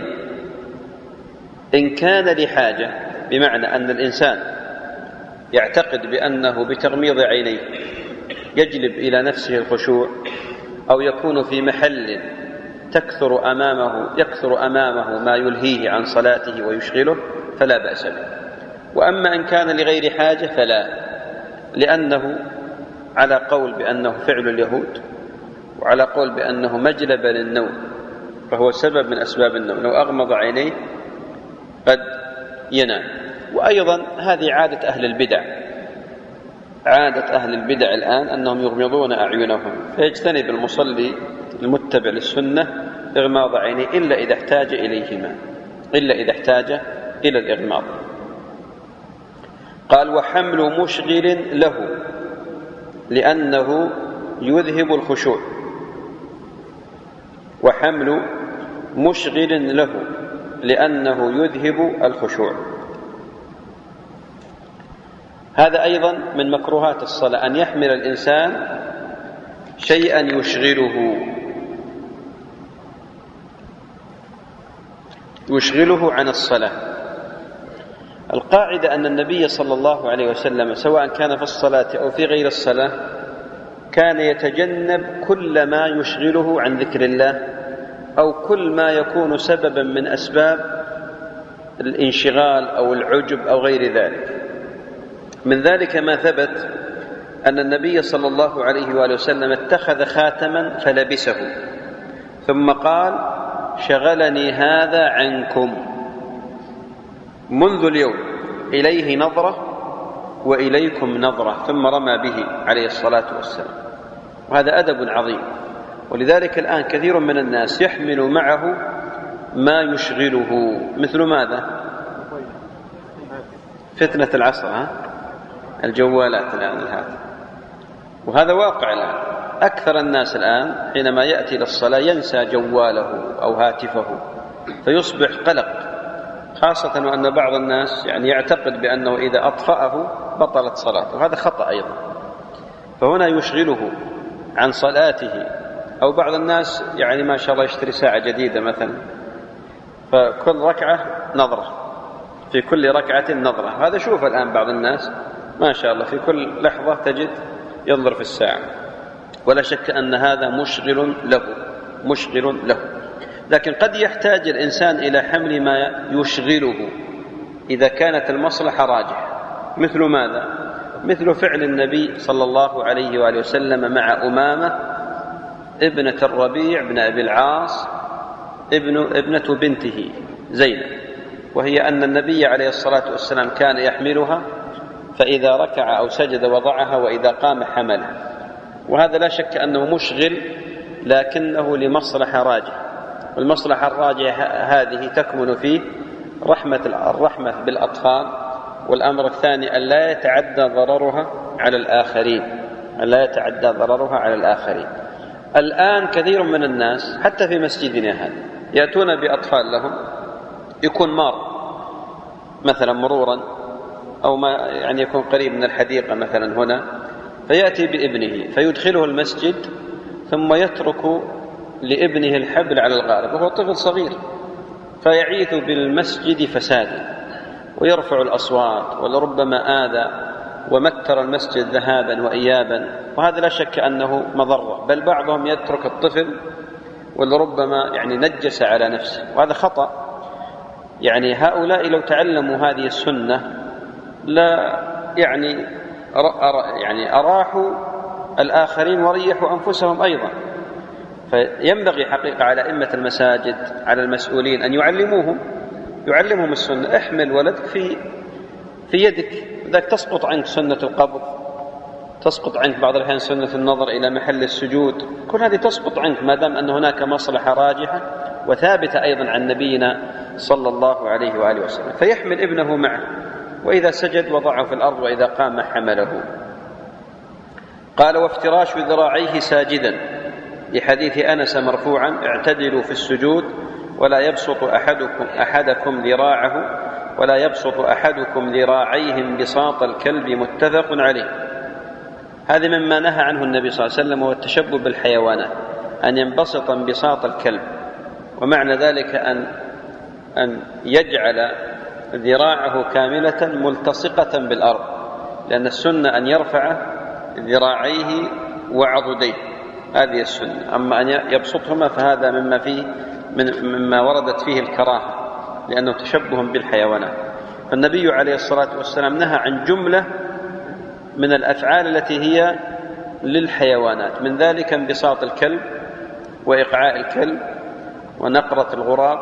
Speaker 1: إن كان لحاجة، بمعنى أن الإنسان يعتقد بأنه بتغميض عينيه يجلب إلى نفسه الخشوع، أو يكون في محل تكثر أمامه يكثر أمامه ما يلهيه عن صلاته ويشغله، فلا بأس به. وأما إن كان لغير حاجة فلا، لأنه على قول بأنه فعل اليهود، وعلى قول بأنه مجلب للنوم، فهو سبب من أسباب النوم. لو أغمض عينيه قد ينام. وأيضا هذه عادة أهل البدع، عادة أهل البدع الآن أنهم يغمضون أعينهم، فيجتنب المصلي المتبع للسنة إغماض عينيه إلا إذا احتاج إليهما إلا إذا احتاج إلى الإغماض. قال: وحمل مشغل له لأنه يذهب الخشوع. وحمل مشغل له لأنه يذهب الخشوع، هذا أيضا من مكروهات الصلاة، أن يحمل الإنسان شيئا يشغله يشغله عن الصلاة. القاعدة أن النبي صلى الله عليه وسلم سواء كان في الصلاة أو في غير الصلاة كان يتجنب كل ما يشغله عن ذكر الله، أو كل ما يكون سببا من أسباب الانشغال أو العجب أو غير ذلك. من ذلك ما ثبت أن النبي صلى الله عليه وآله وسلم اتخذ خاتما فلبسه ثم قال: شغلني هذا عنكم منذ اليوم إليه نظرة وإليكم نظرة، ثم رمى به عليه الصلاة والسلام. وهذا أدب عظيم. ولذلك الآن كثير من الناس يحمل معه ما يشغله، مثل ماذا؟ فتنة العصر، ها؟ الجوالات الآن الهاتف. وهذا واقع الآن، أكثر الناس الآن حينما يأتي للصلاة ينسى جواله أو هاتفه، فيصبح قلق، خاصة وأن بعض الناس يعني يعتقد بأنه إذا أطفأه بطلت صلاته، وهذا خطأ أيضا. فهنا يشغله عن صلاته. أو بعض الناس يعني ما شاء الله يشتري ساعة جديدة مثلا، فكل ركعة نظرة، في كل ركعة نظرة. هذا شوف الآن بعض الناس ما شاء الله في كل لحظة تجد ينظر في الساعة، ولا شك أن هذا مشغل له مشغل له. لكن قد يحتاج الإنسان إلى حمل ما يشغله إذا كانت المصلحة راجحة. مثل ماذا؟ مثل فعل النبي صلى الله عليه وآله وسلم مع أمامة ابنة الربيع بن أبي العاص ابن ابنة بنته زينب، وهي أن النبي عليه الصلاة والسلام كان يحملها، فإذا ركع أو سجد وضعها، وإذا قام حملها. وهذا لا شك أنه مشغل، لكنه لمصلحة راجحة. والمصلحة الراجحة هذه تكمن في رحمة الرحمة بالأطفال، والأمر الثاني أن لا يتعدى ضررها على الآخرين أن لا يتعدى ضررها على الآخرين. الآن كثير من الناس حتى في مسجدنا هذا يأتون بأطفال لهم، يكون مار مثلا مرورا أو ما يعني يكون قريب من الحديقة مثلا هنا، فيأتي بابنه فيدخله المسجد ثم يترك لابنه الحبل على الغارب، وهو طفل صغير، فيعيث بالمسجد فسادا ويرفع الأصوات، ولربما آذى ومتر المسجد ذهابا وإيابا. وهذا لا شك أنه مضرة، بل بعضهم يترك الطفل ولربما يعني نجس على نفسه، وهذا خطأ. يعني هؤلاء لو تعلموا هذه السنة لا يعني يعني أراحوا الآخرين وريحوا أنفسهم أيضا. فينبغي حقيقة على أئمة المساجد، على المسؤولين، أن يعلموهم يعلمهم السنة. احمل ولدك في في يدك، ذاك تسقط عنك سنة القبض، تسقط عنك بعض الأحيان سنة النظر إلى محل السجود، كل هذه تسقط عنك ما دام أن هناك مصلحة راجحة وثابتة أيضا عن نبينا صلى الله عليه وآله وسلم. فيحمل ابنه معه، وإذا سجد وضعه في الأرض، وإذا قام حمله. قال: وافتراش ذراعيه ساجدا، لحديث أنس مرفوعا: اعتدلوا في السجود ولا يبسط أحدكم, أحدكم ذراعه ولا يبسط أحدكم ذراعيه بساط الكلب، متفق عليه. هذا مما نهى عنه النبي صلى الله عليه وسلم، هو التشبه بالحيوانات، أن ينبسط انبساط الكلب، ومعنى ذلك أن أن يجعل ذراعه كاملة ملتصقة بالأرض، لأن السنة أن يرفع ذراعيه وعضديه، هذه السنة. أما أن يبسطهما فهذا مما فيه من مما وردت فيه الكراهة، لأنه تشبه بالحيوانات. فالنبي عليه الصلاة والسلام نهى عن جملة من الأفعال التي هي للحيوانات، من ذلك انبساط الكلب، وإقعاء الكلب، ونقرة الغراب،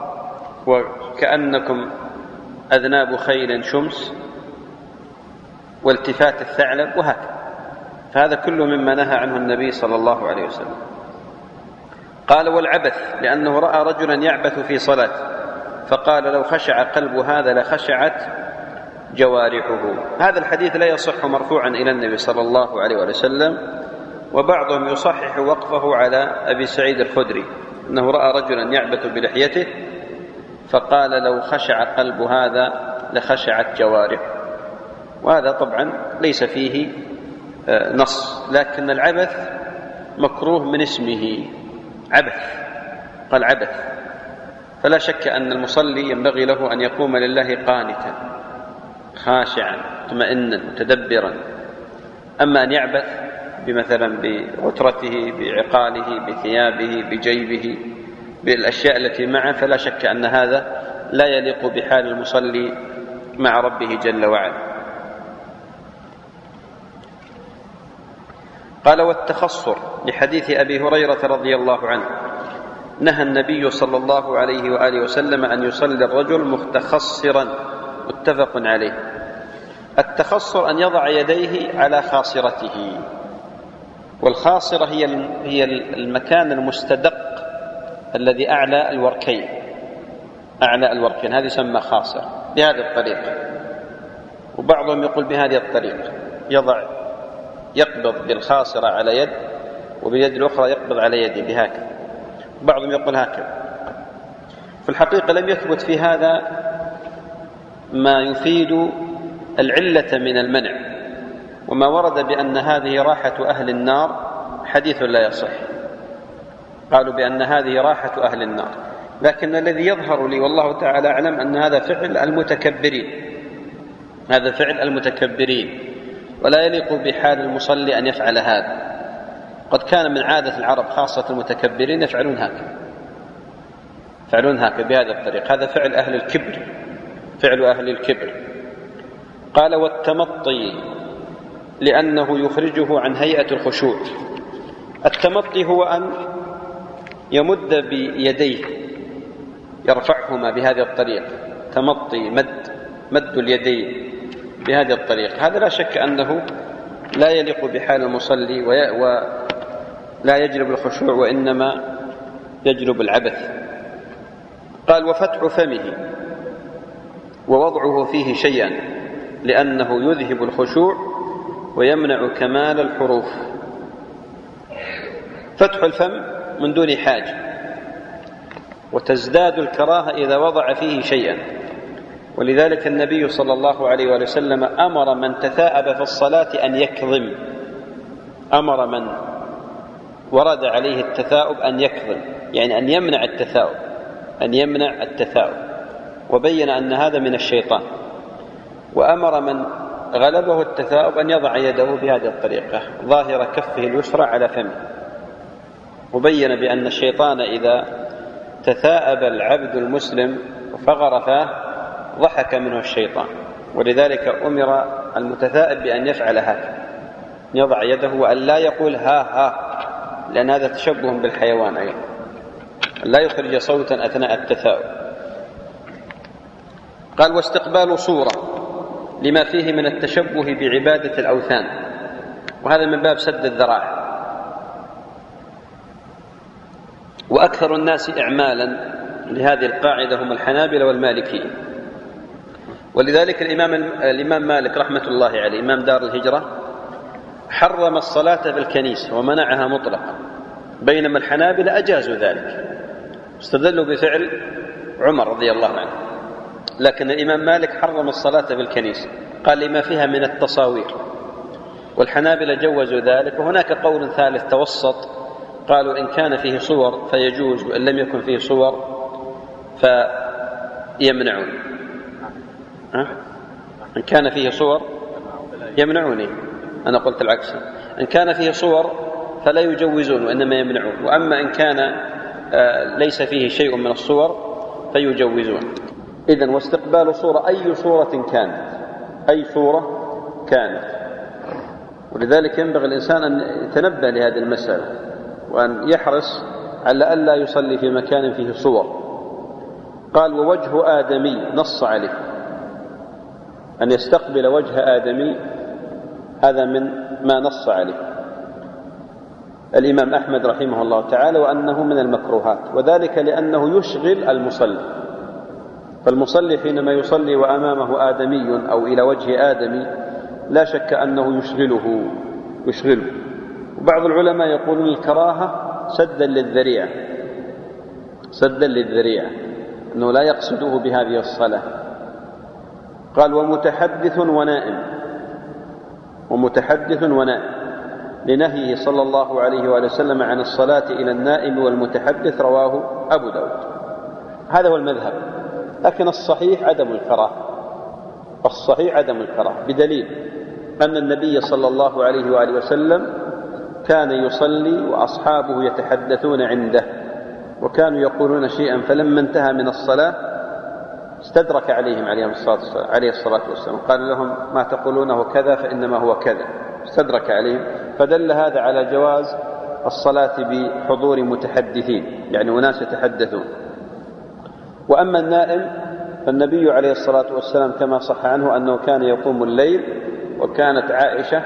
Speaker 1: وكأنكم أذناب خيل شمس، والتفات الثعلب، وهكذا. فهذا كله مما نهى عنه النبي صلى الله عليه وسلم. قال: والعبث، لأنه رأى رجلا يعبث في صلاته فقال: لو خشع قلب هذا لخشعت جوارحه. هذا الحديث لا يصح مرفوعا إلى النبي صلى الله عليه وسلم، وبعضهم يصحح وقفه على أبي سعيد الخدري أنه رأى رجلا يعبث بلحيته فقال: لو خشع قلب هذا لخشعت جوارحه. وهذا طبعا ليس فيه نص، لكن العبث مكروه من اسمه، عبث، قال عبث، فلا شك أن المصلي ينبغي له أن يقوم لله قانتا خاشعا مطمئنا متدبرا. أما أن يعبث بمثلا بغترته، بعقاله، بثيابه، بجيبه، بالأشياء التي معه، فلا شك أن هذا لا يليق بحال المصلي مع ربه جل وعلا. قال: والتخصر، لحديث أبي هريرة رضي الله عنه: نهى النبي صلى الله عليه وآله وسلم أن يصلي الرجل متخصرا، متفق عليه. التخصر أن يضع يديه على خاصرته، والخاصرة هي هي المكان المستدق الذي أعلى الوركين، أعلى الوركين، هذا يسمى خاصر بهذه الطريقة. وبعضهم يقول بهذه الطريقة، يضع يقبض بالخاصرة على يد، وباليد الأخرى يقبض على يده بهكذا. بعضهم يقول هكذا. في الحقيقة لم يثبت في هذا ما يفيد العلة من المنع، وما ورد بأن هذه راحة أهل النار حديث لا يصح. قالوا بأن هذه راحة أهل النار، لكن الذي يظهر لي والله تعالى أعلم أن هذا فعل المتكبرين، هذا فعل المتكبرين، ولا يليق بحال المصلي أن يفعل هذا. قد كان من عادة العرب خاصة المتكبرين يفعلون هكذا، يفعلون هكذا بهذا الطريق، هذا فعل أهل الكبر، فعل أهل الكبر. قال: والتمطي، لأنه يخرجه عن هيئة الخشوع. التمطي هو أن يمد بيديه، يرفعهما بهذه الطريقة، تمطي، مد مد اليدين بهذه الطريقة. هذا لا شك أنه لا يليق بحال المصلي ولا يجلب الخشوع، وإنما يجلب العبث. قال: وفتح فمه ووضعه فيه شيئا، لأنه يذهب الخشوع ويمنع كمال الحروف. فتح الفم من دون حاجة، وتزداد الكراهة إذا وضع فيه شيئا. ولذلك النبي صلى الله عليه وسلم أمر من تثاءب في الصلاة أن يكظم، أمر من ورد عليه التثاؤب أن يكظم، يعني أن يمنع التثاؤب، أن يمنع التثاؤب، وبين أن هذا من الشيطان. وأمر من غلبه التثاؤب أن يضع يده بهذه الطريقة ظاهر كفه اليسرى على فمه، وبين بأن الشيطان إذا تثاءب العبد المسلم وفغر فاه ضحك منه الشيطان. ولذلك أمر المتثاءب بأن يفعل هكذا، يضع يده وأن لا يقول ها ها، لأن هذا تشبه بالحيوان أيضا، لا يخرج صوتا أثناء التثاؤب. قال: واستقبال صورة، لما فيه من التشبه بعبادة الأوثان، وهذا من باب سد الذرائع. وأكثر الناس إعمالا لهذه القاعدة هم الحنابلة والمالكية. ولذلك الإمام, الإمام مالك رحمة الله عليه، إمام دار الهجرة، حرم الصلاة بالكنيسة ومنعها مطلقا، بينما الحنابلة أجازوا ذلك، استدلوا بفعل عمر رضي الله عنه. لكن الإمام مالك حرم الصلاة بالكنيسة، قال لما فيها من التصاوير، والحنابلة جوزوا ذلك. وهناك قول ثالث توسط، قالوا إن كان فيه صور فيجوز، وإن لم يكن فيه صور فيمنعون. ها؟ إن كان فيه صور يمنعوني، أنا قلت العكس، إن كان فيه صور فلا يجوزون وإنما يمنعون، وأما إن كان ليس فيه شيء من الصور فيجوزون. إذن واستقبال صورة أي صورة كانت، أي صورة كانت. ولذلك ينبغي الإنسان أن يتنبه لهذه المسألة، وأن يحرص على ألا يصلي في مكان فيه صور. قال ووجه آدمي نص عليه، أن يستقبل وجه آدمي هذا من ما نص عليه الإمام أحمد رحمه الله تعالى، وأنه من المكروهات، وذلك لأنه يشغل المصلي. فالمصلي حينما يصلي وأمامه آدمي أو إلى وجه آدمي لا شك أنه يشغله يشغله وبعض العلماء يقولون الكراهة سدا للذريعة، سدا للذريعة، أنه لا يقصده بهذه الصلاة. قال ومتحدث ونائم، ومتحدث ونائم لنهيه صلى الله عليه وآله وسلم عن الصلاة إلى النائم والمتحدث، رواه أبو داود. هذا هو المذهب، لكن الصحيح عدم الكراهة، الصحيح عدم الكراهة، بدليل أن النبي صلى الله عليه وآله وسلم كان يصلي وأصحابه يتحدثون عنده، وكانوا يقولون شيئا، فلما انتهى من الصلاة استدرك عليهم عليه الصلاة عليه الصلاة والسلام، قال لهم ما تقولونه كذا فإنما هو كذا، استدرك عليهم. فدل هذا على جواز الصلاة بحضور متحدثين، يعني أناس يتحدثون. وأما النائم فالنبي عليه الصلاة والسلام كما صح عنه أنه كان يقوم الليل، وكانت عائشة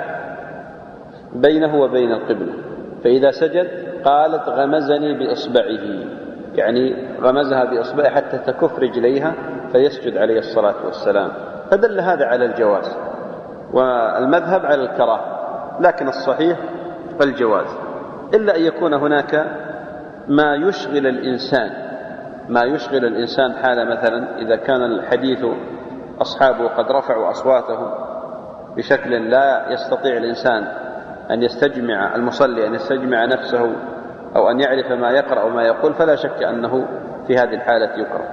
Speaker 1: بينه وبين القبلة، فإذا سجد قالت غمزني بإصبعه، يعني غمزها بإصبعه حتى تكف رجليها فيسجد عليه الصلاة والسلام. فدل هذا على الجواز، والمذهب على الكراهة، لكن الصحيح الجواز، إلا أن يكون هناك ما يشغل الإنسان، ما يشغل الإنسان حال مثلا إذا كان الحديث أصحابه قد رفعوا أصواتهم بشكل لا يستطيع الإنسان أن يستجمع المصلي أن يستجمع نفسه أو أن يعرف ما يقرأ أو ما يقول، فلا شك أنه في هذه الحالة يكره.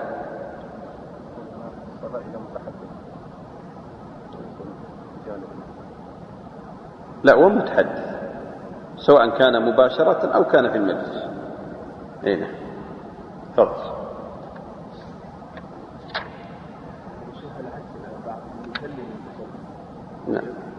Speaker 1: لا، ومتحدث سواء كان مباشرة أو كان في المجلس. إيه نعم. تفضل. نعم.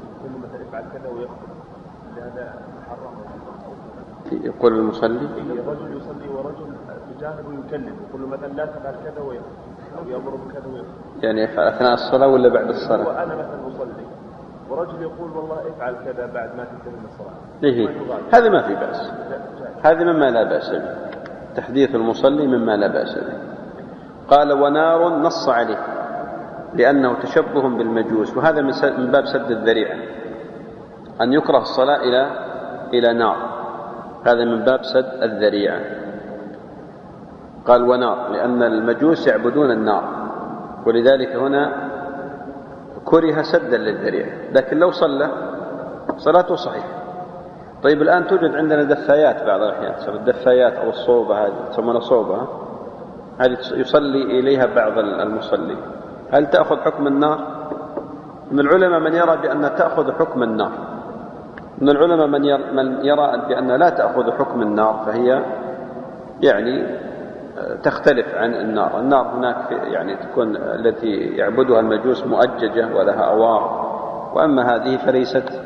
Speaker 1: يقول المصلي
Speaker 2: رجل يصلي ورجل بجانبه يكلم، يقول له مثلا لا تفعل كذا ويفعل، أو يأمر بكذا ويفعل،
Speaker 1: يعني يفعل أثناء الصلاة ولا بعد الصلاة؟
Speaker 2: وأنا مثلا أصلي ورجل يقول والله افعل كذا بعد ما تنتهي من الصلاة.
Speaker 1: إيه، هذا ما في بأس، هذا مما لا بأس به، تحديث المصلي مما لا بأس به. قال ونار نص عليه لأنه تشبه بالمجوس، وهذا من باب سد الذريعة، أن يكره الصلاة إلى إلى نار، هذا من باب سد الذريعة. قال ونار لأن المجوس يعبدون النار، ولذلك هنا كره سدا للذريعة. لكن لو صلى صلاته صحيحة. طيب الآن توجد عندنا دفايات بعض الأحيان، الدفايات أو الصوبة هذه تسمونها صوبة، هذه يصلي إليها بعض المصلين، هل تأخذ حكم النار؟ من العلماء من يرى بأن تأخذ حكم النار، من العلماء من يرى, من يرى بأن لا تأخذ حكم النار، فهي يعني تختلف عن النار. النار هناك يعني تكون التي يعبدها المجوس مؤججة ولها أوار، وأما هذه فليست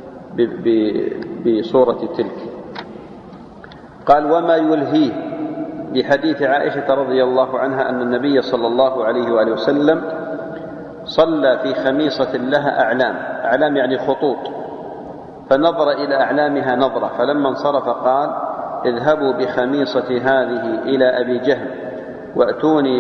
Speaker 1: بصورة تلك. قال وما يلهيه بحديث عائشة رضي الله عنها أن النبي صلى الله عليه وآله وسلم صلى في خميصة لها أعلام، أعلام يعني خطوط، فنظر إلى أعلامها نظرة، فلما انصرف قال اذهبوا بخميصة هذه إلى أبي جهل وأتوني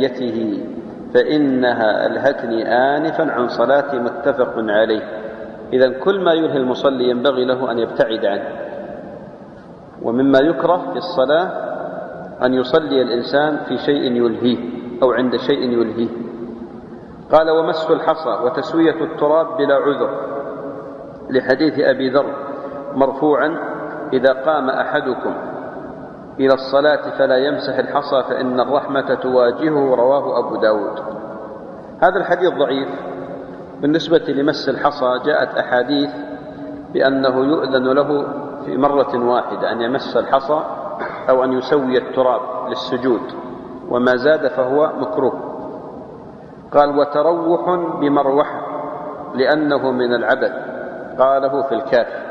Speaker 1: بإمجانيته فإنها ألهتني آنفا عن صلاتي، متفق عليه. إذن كل ما يلهي المصلي ينبغي له أن يبتعد عنه. ومما يكره في الصلاة أن يصلي الإنسان في شيء يلهيه أو عند شيء يلهيه. قال: ومس الحصى وتسوية التراب بلا عذر، لحديث أبي ذر مرفوعا: إذا قام أحدكم إلى الصلاة فلا يمسح الحصى فإن الرحمة تواجهه. رواه أبو داود. هذا الحديث ضعيف. بالنسبة لمس الحصى جاءت أحاديث بأنه يؤذن له في مرة واحدة أن يمس الحصى أو أن يسوي التراب للسجود، وما زاد فهو مكروه. قال: وتروح بمروحة لأنه من العبث، قاله في الكافي.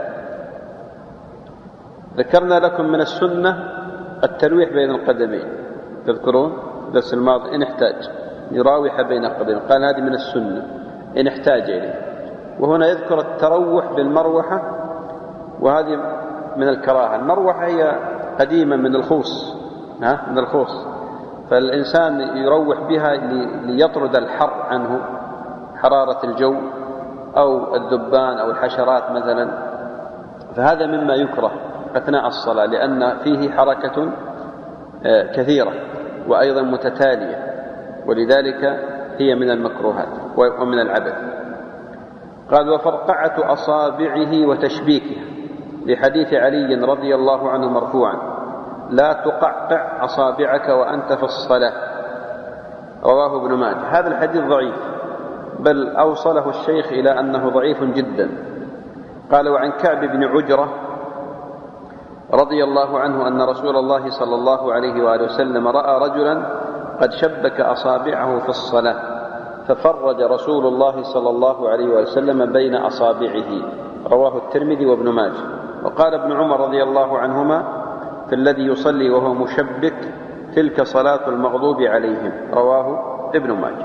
Speaker 1: ذكرنا لكم من السنة الترويح بين القدمين، تذكرون درس الماضي؟ إن احتاج يراوح بين القدمين، قال هذه من السنة إن احتاج إليه. وهنا يذكر التروح بالمروحة، وهذه من الكراهة. المروحة هي قديمة من الخوص، ها من الخوص، فالإنسان يروح بها ليطرد الحر عنه، حرارة الجو أو الذبان أو الحشرات مثلا. فهذا مما يكره أثناء الصلاة، لأن فيه حركة كثيرة وأيضا متتالية، ولذلك هي من المكروهات ومن العبث. قال: وفرقعة أصابعه وتشبيكها، لحديث علي رضي الله عنه مرفوعا: لا تقعقع أصابعك وأنت في الصلاة. رواه ابن ماجه. هذا الحديث ضعيف، بل أوصله الشيخ إلى أنه ضعيف جدا. قال: وعن كعب بن عجرة رضي الله عنه أن رسول الله صلى الله عليه وآله وسلم رأى رجلا قد شبك أصابعه في الصلاة، ففرج رسول الله صلى الله عليه وآله وسلم بين أصابعه. رواه الترمذي وابن ماجه. وقال ابن عمر رضي الله عنهما في الذي يصلي وهو مشبك: تلك صلاة المغضوب عليهم. رواه ابن ماجه.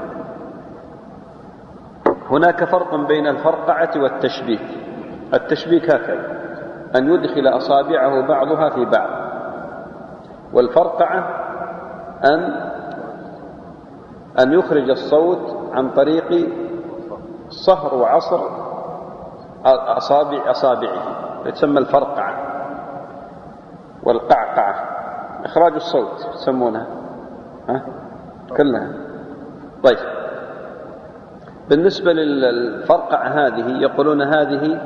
Speaker 1: هناك فرق بين الفرقعة والتشبيك. التشبيك هكذا، أن يدخل أصابعه بعضها في بعض، والفرقعة أن أن يخرج الصوت عن طريق صهر وعصر أصابع أصابعه، تسمى الفرقعة. والقعقعة إخراج الصوت يسمونها، ها كلها. طيب، بالنسبة للفرقعة هذه يقولون هذه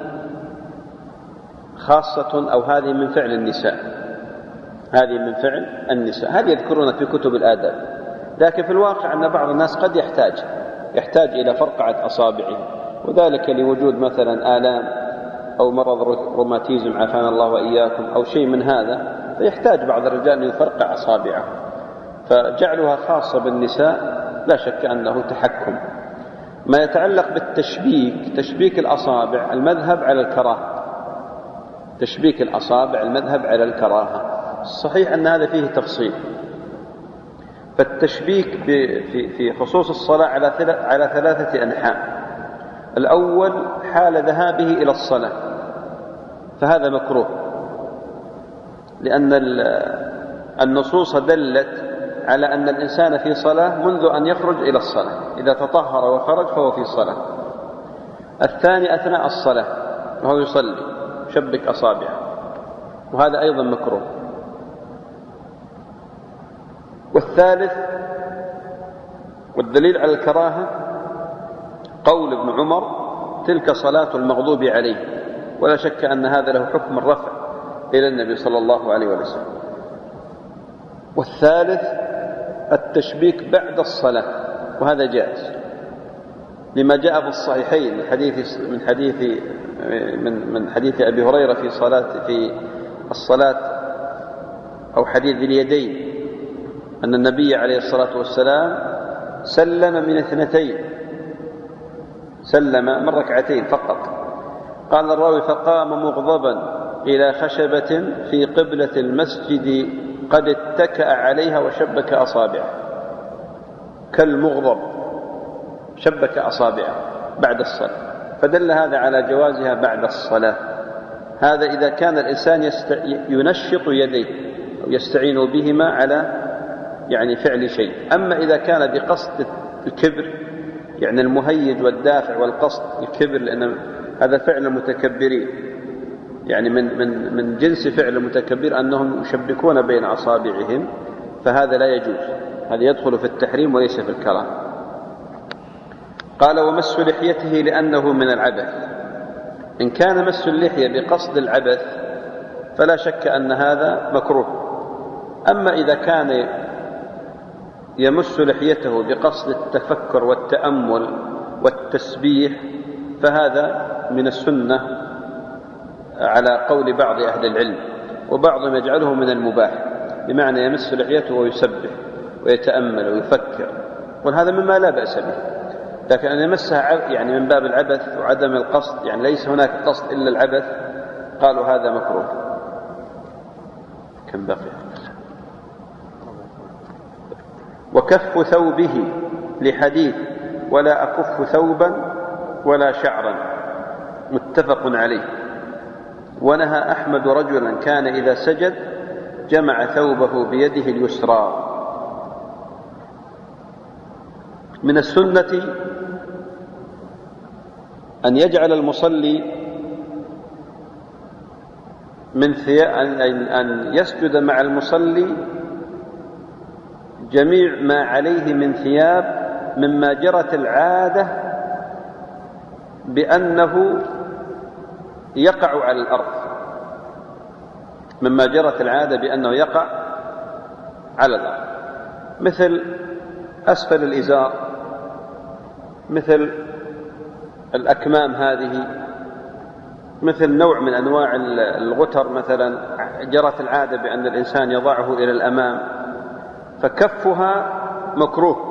Speaker 1: خاصة أو هذه من فعل النساء، هذه من فعل النساء، هذه يذكرون في كتب الآداب. لكن في الواقع أن بعض الناس قد يحتاج يحتاج إلى فرقعة أصابعه، وذلك لوجود مثلا آلام أو مرض روماتيزم عافانا الله وإياكم أو شيء من هذا، فيحتاج بعض الرجال أن يفرقع أصابعه. فجعلها خاصة بالنساء لا شك أنه تحكم. ما يتعلق بالتشبيك، تشبيك الأصابع، المذهب على الكراهة. تشبيك الأصابع المذهب على الكراهة. الصحيح أن هذا فيه تفصيل. فالتشبيك في خصوص الصلاة على ثلاثة أنحاء. الأول حال ذهابه إلى الصلاة، فهذا مكروه، لأن النصوص دلت على أن الإنسان في صلاة منذ أن يخرج إلى الصلاة، إذا تطهر وخرج فهو في صلاة. الثاني أثناء الصلاة وهو يصلي شبك أصابعه، وهذا أيضا مكروه. والثالث والدليل على الكراهة قول ابن عمر: تلك صلاة المغضوب عليه. ولا شك أن هذا له حكم الرفع إلى النبي صلى الله عليه وسلم. والثالث التشبيك بعد الصلاة، وهذا جائز لما جاء في الصحيحين من حديث من حديث من من حديث أبي هريرة في صلاة في الصلاة أو حديث ذي اليدين، أن النبي عليه الصلاة والسلام سلم من اثنتين، سلم من ركعتين فقط. قال الراوي: فقام مغضبا إلى خشبة في قبلة المسجد قد اتكأ عليها وشبك أصابعه. كالمغضب، شبك أصابعه بعد الصلاة، فدل هذا على جوازها بعد الصلاة. هذا إذا كان الإنسان يست... ينشط يديه أو يستعين بهما على يعني فعل شيء. أما إذا كان بقصد الكبر، يعني المهيج والدافع والقصد الكبر، لأن هذا فعل المتكبرين، يعني من من من جنس فعل المتكبر أنهم يشبكون بين أصابعهم، فهذا لا يجوز، هذا يدخل في التحريم وليس في الكراهة. قال ومس لحيته لأنه من العبث. إن كان مس اللحية بقصد العبث فلا شك أن هذا مكروه. أما إذا كان يمس لحيته بقصد التفكر والتأمل والتسبيح فهذا من السنة على قول بعض أهل العلم، وبعضهم يجعله من المباح، بمعنى يمس لحيته ويسبح ويتأمل ويفكر، وهذا مما لا بأس به. لكن أن يمسها يعني من باب العبث وعدم القصد، يعني ليس هناك قصد إلا العبث، قالوا هذا مكروه. كم بقي؟ وكف ثوبه لحديث ولا أكف ثوبا ولا شعرا، متفق عليه. ونهى أحمد رجلا كان إذا سجد جمع ثوبه بيده اليسرى. من السنة أن يجعل المصلي من ثياب، أن يسجد مع المصلي جميع ما عليه من ثياب مما جرت العادة بأنه يقع على الأرض، مما جرت العادة بأنه يقع على الأرض، مثل أسفل الإزار، مثل الأكمام هذه، مثل نوع من أنواع الغتر مثلا جرت العادة بأن الإنسان يضعه إلى الأمام، فكفها مكروه.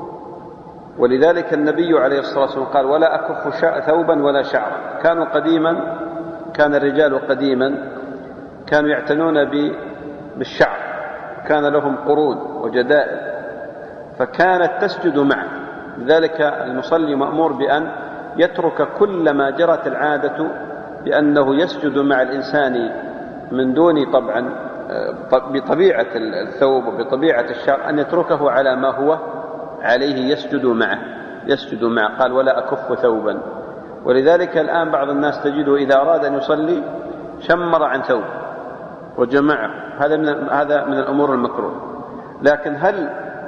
Speaker 1: ولذلك النبي عليه الصلاة والسلام قال ولا أكف ثوبا ولا شعرا. كانوا قديما كان الرجال قديما كانوا يعتنون بالشعر، كان لهم قرون وجدائل، فكانت تسجد معه. لذلك المصلي مأمور بأن يترك كل ما جرت العادة بأنه يسجد مع الإنسان من دون طبعا بطبيعة الثوب وبطبيعة الشعر، أن يتركه على ما هو عليه يسجد معه يسجد معه قال ولا أكف ثوبا. ولذلك الآن بعض الناس تجده إذا أراد أن يصلي شمر عن ثوب وجمعه، هذا من هذا من الأمور المكروه. لكن هل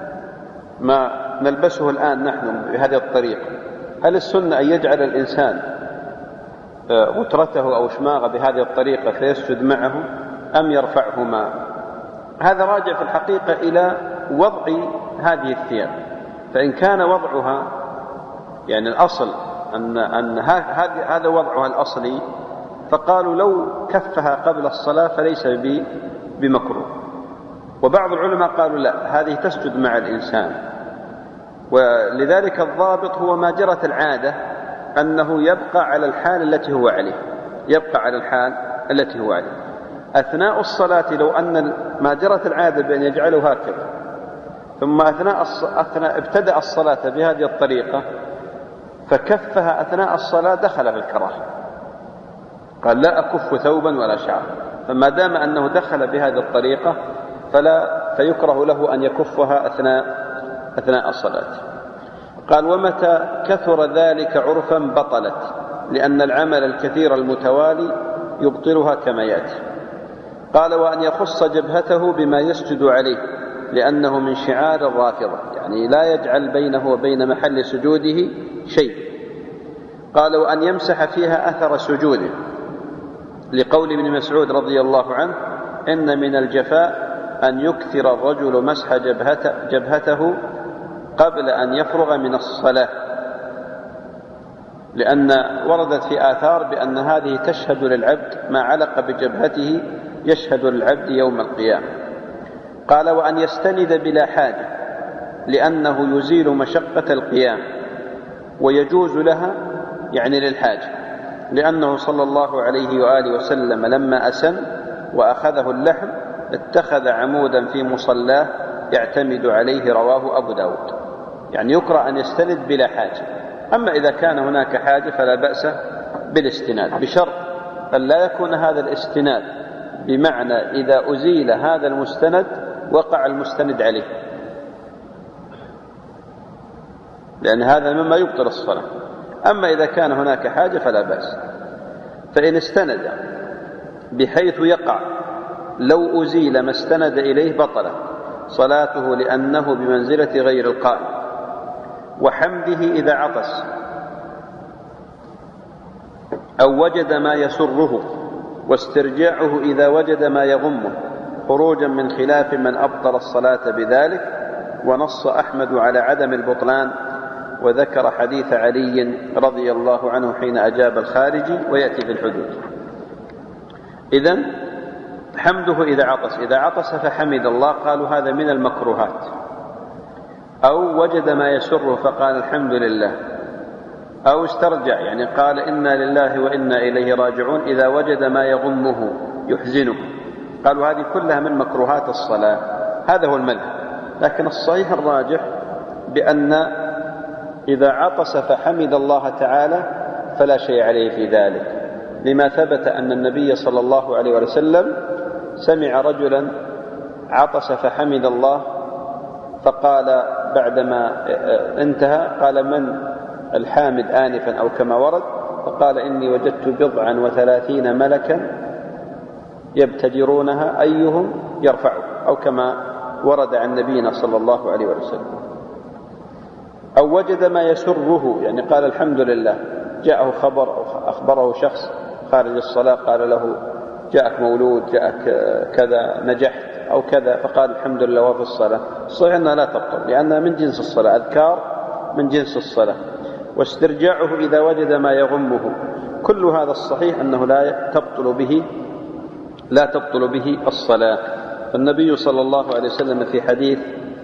Speaker 1: ما نلبسه الآن نحن بهذه الطريقة، هل السنة أن يجعل الإنسان غترته أو شماغه بهذه الطريقة فيسجد معه أم يرفعهما؟ هذا راجع في الحقيقة إلى وضع هذه الثياب. فإن كان وضعها يعني الأصل أن أن هذا وضعها الأصلي، فقالوا لو كفها قبل الصلاة فليس بمكروه. وبعض العلماء قالوا لا، هذه تسجد مع الإنسان. ولذلك الضابط هو ما جرت العادة أنه يبقى على الحال التي هو عليه، يبقى على الحال التي هو عليه أثناء الصلاة. لو أن ما جرت العادة بأن يجعله هكذا ثم أثناء, أثناء ابتدأ الصلاة بهذه الطريقة فكفها أثناء الصلاة دخل في الكراهة، قال لا أكف ثوبا ولا شعر. فما دام أنه دخل بهذه الطريقة فلا فيكره له أن يكفها أثناء أثناء الصلاة. قال ومتى كثر ذلك عرفا بطلت، لأن العمل الكثير المتوالي يبطلها كما يأتي. قال وأن يخص جبهته بما يسجد عليه، لأنه من شعار الرافضة، يعني لا يجعل بينه وبين محل سجوده شيء. قال وأن يمسح فيها أثر سجوده، لقول ابن مسعود رضي الله عنه إن من الجفاء أن يكثر الرجل مسح جبهته, جبهته قبل أن يفرغ من الصلاة، لأن وردت في آثار بأن هذه تشهد للعبد ما علق بجبهته يشهد للعبد يوم القيامة. قال وأن يستند بلا حاجة، لأنه يزيل مشقة القيام ويجوز لها يعني للحاجة، لأنه صلى الله عليه وآله وسلم لما أسن وأخذه اللحم اتخذ عمودا في مصلاه يعتمد عليه، رواه أبو داود. يعني يكره أن يستند بلا حاجة. أما إذا كان هناك حاجة فلا بأس بالاستناد، بشرط أن لا يكون هذا الاستناد بمعنى إذا أزيل هذا المستند وقع المستند عليه، لأن هذا مما يبطل الصلاة. أما إذا كان هناك حاجة فلا بأس.
Speaker 3: فإن استند بحيث يقع لو أزيل ما استند إليه بطل صلاته لأنه بمنزلة غير القائم. وحمده إذا عطس أو وجد ما يسره، واسترجاعه إذا وجد ما يغمه، خروجا من خلاف من أبطل الصلاة بذلك. ونص أحمد على عدم البطلان، وذكر حديث علي رضي الله عنه حين أجاب الخارجي، ويأتي في الحدود. إذن حمده إذا عطس، إذا عطس فحمد الله قالوا هذا من المكروهات. أو وجد ما يسره فقال الحمد لله، أو استرجع يعني قال إنا لله وإنا إليه راجعون إذا وجد ما يغمه يحزنه، قالوا هذه كلها من مكروهات الصلاة. هذا هو المذهب، لكن الصحيح الراجح بأن إذا عطس فحمد الله تعالى فلا شيء عليه في ذلك، لما ثبت أن النبي صلى الله عليه وسلم سمع رجلا عطس فحمد الله، فقال بعدما انتهى قال من الحامد آنفا أو كما ورد، فقال إني وجدت بضعا وثلاثين ملكا يبتدرونها أيهم يرفعه، أو كما ورد عن نبينا صلى الله عليه وسلم. أو وجد ما يسره يعني قال الحمد لله، جاءه خبر أو أخبره شخص خارج الصلاة قال له جاءك مولود، جاءك كذا، نجحت أو كذا، فقال الحمد لله وفي الصلاة. الصحيح أنها لا تبطل لأنها من جنس الصلاة، أذكار من جنس الصلاة. واسترجاعه إذا وجد ما يغمه، كل هذا الصحيح أنه لا تبطل به لا تبطل به الصلاة. النبي صلى الله عليه وسلم في حديث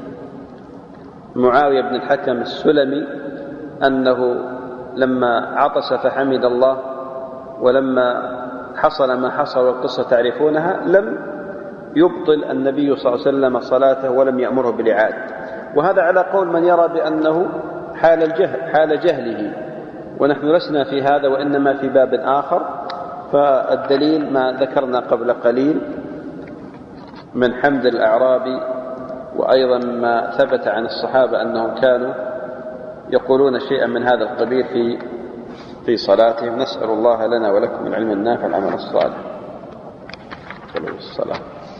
Speaker 3: معاوية بن الحكم السلمي أنه لما عطس فحمد الله، ولما حصل ما حصل والقصة تعرفونها، لم يبطل النبي صلى الله عليه وسلم صلاته ولم يأمره بالإعادة. وهذا على قول من يرى بأنه حال الجهل حال جهله، ونحن لسنا في هذا وإنما في باب آخر. فالدليل ما ذكرنا قبل قليل من حمد الأعرابي، وأيضا ما ثبت عن الصحابة أنهم كانوا يقولون شيئا من هذا القبيل في في صلاتهم. نسأل الله لنا ولكم العلم النافع العمل الصالح. صلوا الصلاة.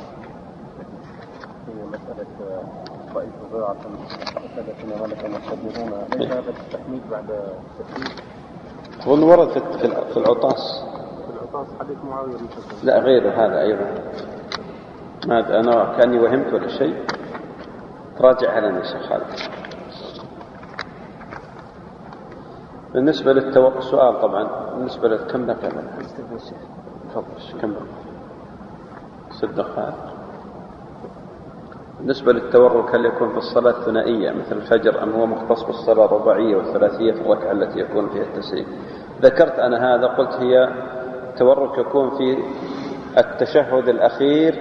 Speaker 2: هي مسألة رأيت ضيعة ثلاثين ملكا يصدرون، ليس هذا التحميد بعد التسليم؟
Speaker 3: أظن ورد في العطاس
Speaker 2: في العطاس حديث معاوية بن حكم.
Speaker 3: لا غيره هذا أيضا، ما أنا كأني وهمت ولا شيء، راجع لنا يا شيخ خالد. بالنسبة للتوقع سؤال طبعا، بالنسبة لكم دقيقة تفضل كم صدقات. بالنسبة للتورك هل يكون في الصلاة الثنائية مثل الفجر أم هو مختص بالصلاة الرباعية والثلاثية في الركعة التي يكون فيها التسليم؟ ذكرت أنا هذا، قلت هي التورك يكون في التشهد الأخير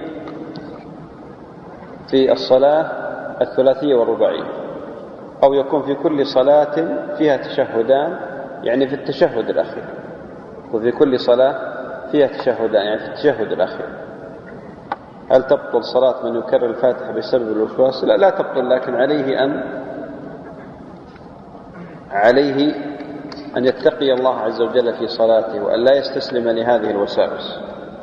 Speaker 3: في الصلاة الثلاثية والرباعية، أو يكون في كل صلاة فيها تشهدان يعني في التشهد الأخير، وفي كل صلاة فيها تشهدان يعني في التشهد الأخير. هل تبطل صلاة من يكرر الفاتحة بسبب الوسواس؟ لا لا تبطل، لكن عليه أن عليه أن يتقي الله عز وجل في صلاته وأن لا يستسلم لهذه الوساوس.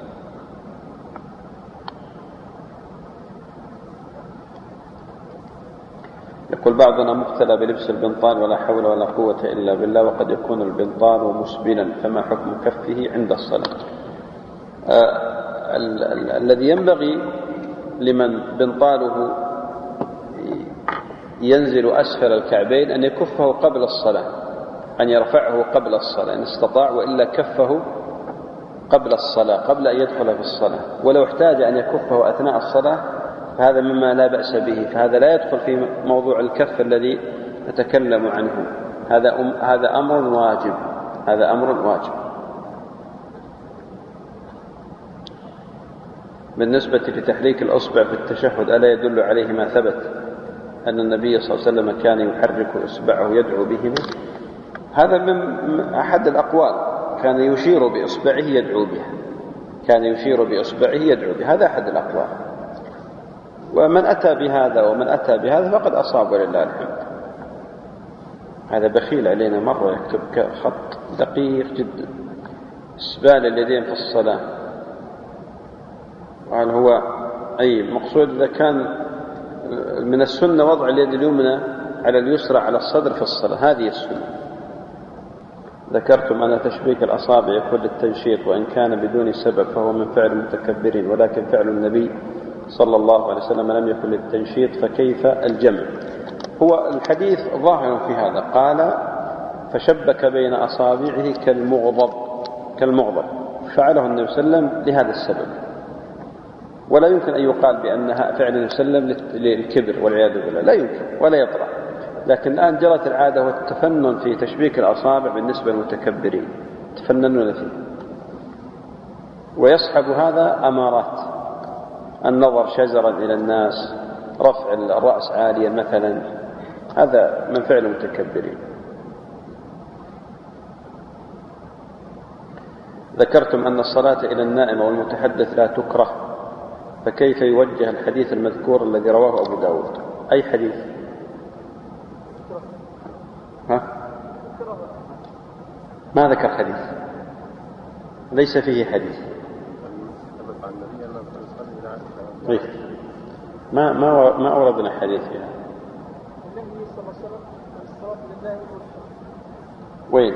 Speaker 3: يقول بعضنا مبتلى بلبس البنطال ولا حول ولا قوة إلا بالله، وقد يكون البنطال مسبلا، فما حكم كفه عند الصلاة؟ آه ال- ال- الذي ينبغي لمن بنطاله ينزل أسفل الكعبين أن يكفه قبل الصلاة، أن يرفعه قبل الصلاة إن استطاع، وإلا كفه قبل الصلاة قبل أن يدخل في الصلاة. ولو احتاج أن يكفه أثناء الصلاة فهذا مما لا بأس به، فهذا لا يدخل في موضوع الكف الذي نتكلم عنه. هذا أم هذا أمر واجب هذا أمر واجب. بالنسبة لتحريك الأصبع في التشهد، ألا يدل عليه ما ثبت أن النبي صلى الله عليه وسلم كان يحرك إصبعه يدعو بهما؟ هذا من أحد الأقوال، كان يشير بإصبعه يدعو بها كان يشير بإصبعه يدعو بها هذا أحد الأقوال. ومن أتى بهذا ومن أتى بهذا فقد أصاب ولله الحمد. هذا بخيل علينا مرة يكتب خط دقيق جدا، إسبال اليدين في الصلاة، وهل هو أي مقصود إذا كان من السنة وضع اليد اليمنى على اليسرى على الصدر في الصلاة، هذه السنة. ذكرتم أن تشبيك الأصابع يكون للتنشيط وإن كان بدون سبب فهو من فعل المتكبرين، ولكن فعل النبي صلى الله عليه وسلم لم يكن للتنشيط، فكيف الجمع؟ هو الحديث ظاهر في هذا، قال فشبك بين أصابعه كالمغضب كالمغضب فعله النبي صلى الله عليه وسلم لهذا السبب، ولا يمكن أن يقال بأنها فعل النبي صلى الله عليه وسلم للكبر والعياذ بالله، لا يمكن ولا يطرح. لكن الآن جرت العادة والتفنن في تشبيك الأصابع بالنسبة للمتكبرين، تفننون فيه، ويصحب هذا أمارات النظر شزرا إلى الناس، رفع الرأس عاليا مثلا، هذا من فعل المتكبرين. ذكرتم أن الصلاة إلى النائم والمتحدث لا تكره، فكيف يوجه الحديث المذكور الذي رواه أبو داود؟ أي حديث؟ ها؟ ما ذكر حديث، ليس فيه حديث. طيب. ما ما ما أوردنا حديث فيها. وين؟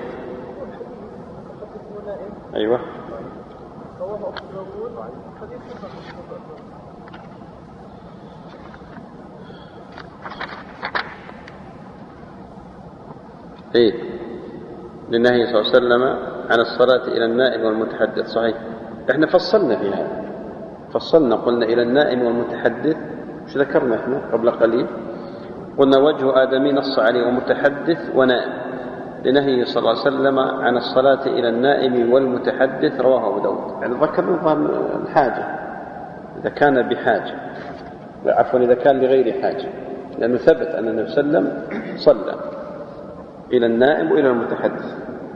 Speaker 3: أيوة. إيه للنهي صلى الله عليه وسلم عن الصلاة إلى النائم والمتحدث، صحيح. إحنا فصلنا في هذا، فصلنا قلنا إلى النائم والمتحدث، مش ذكرنا إحنا قبل قليل؟ قلنا وجه آدمي نص عليه ومتحدث ونائم، لنهي صلى الله عليه وسلم عن الصلاة إلى النائم والمتحدث، رواه أبو داود. يعني ذكرنا الحاجة إذا كان بحاجة، عفوا إذا كان لغير حاجة، لأنه ثبت أن النبي صلى الله عليه وسلم صلى إلى النائم وإلى المتحدث.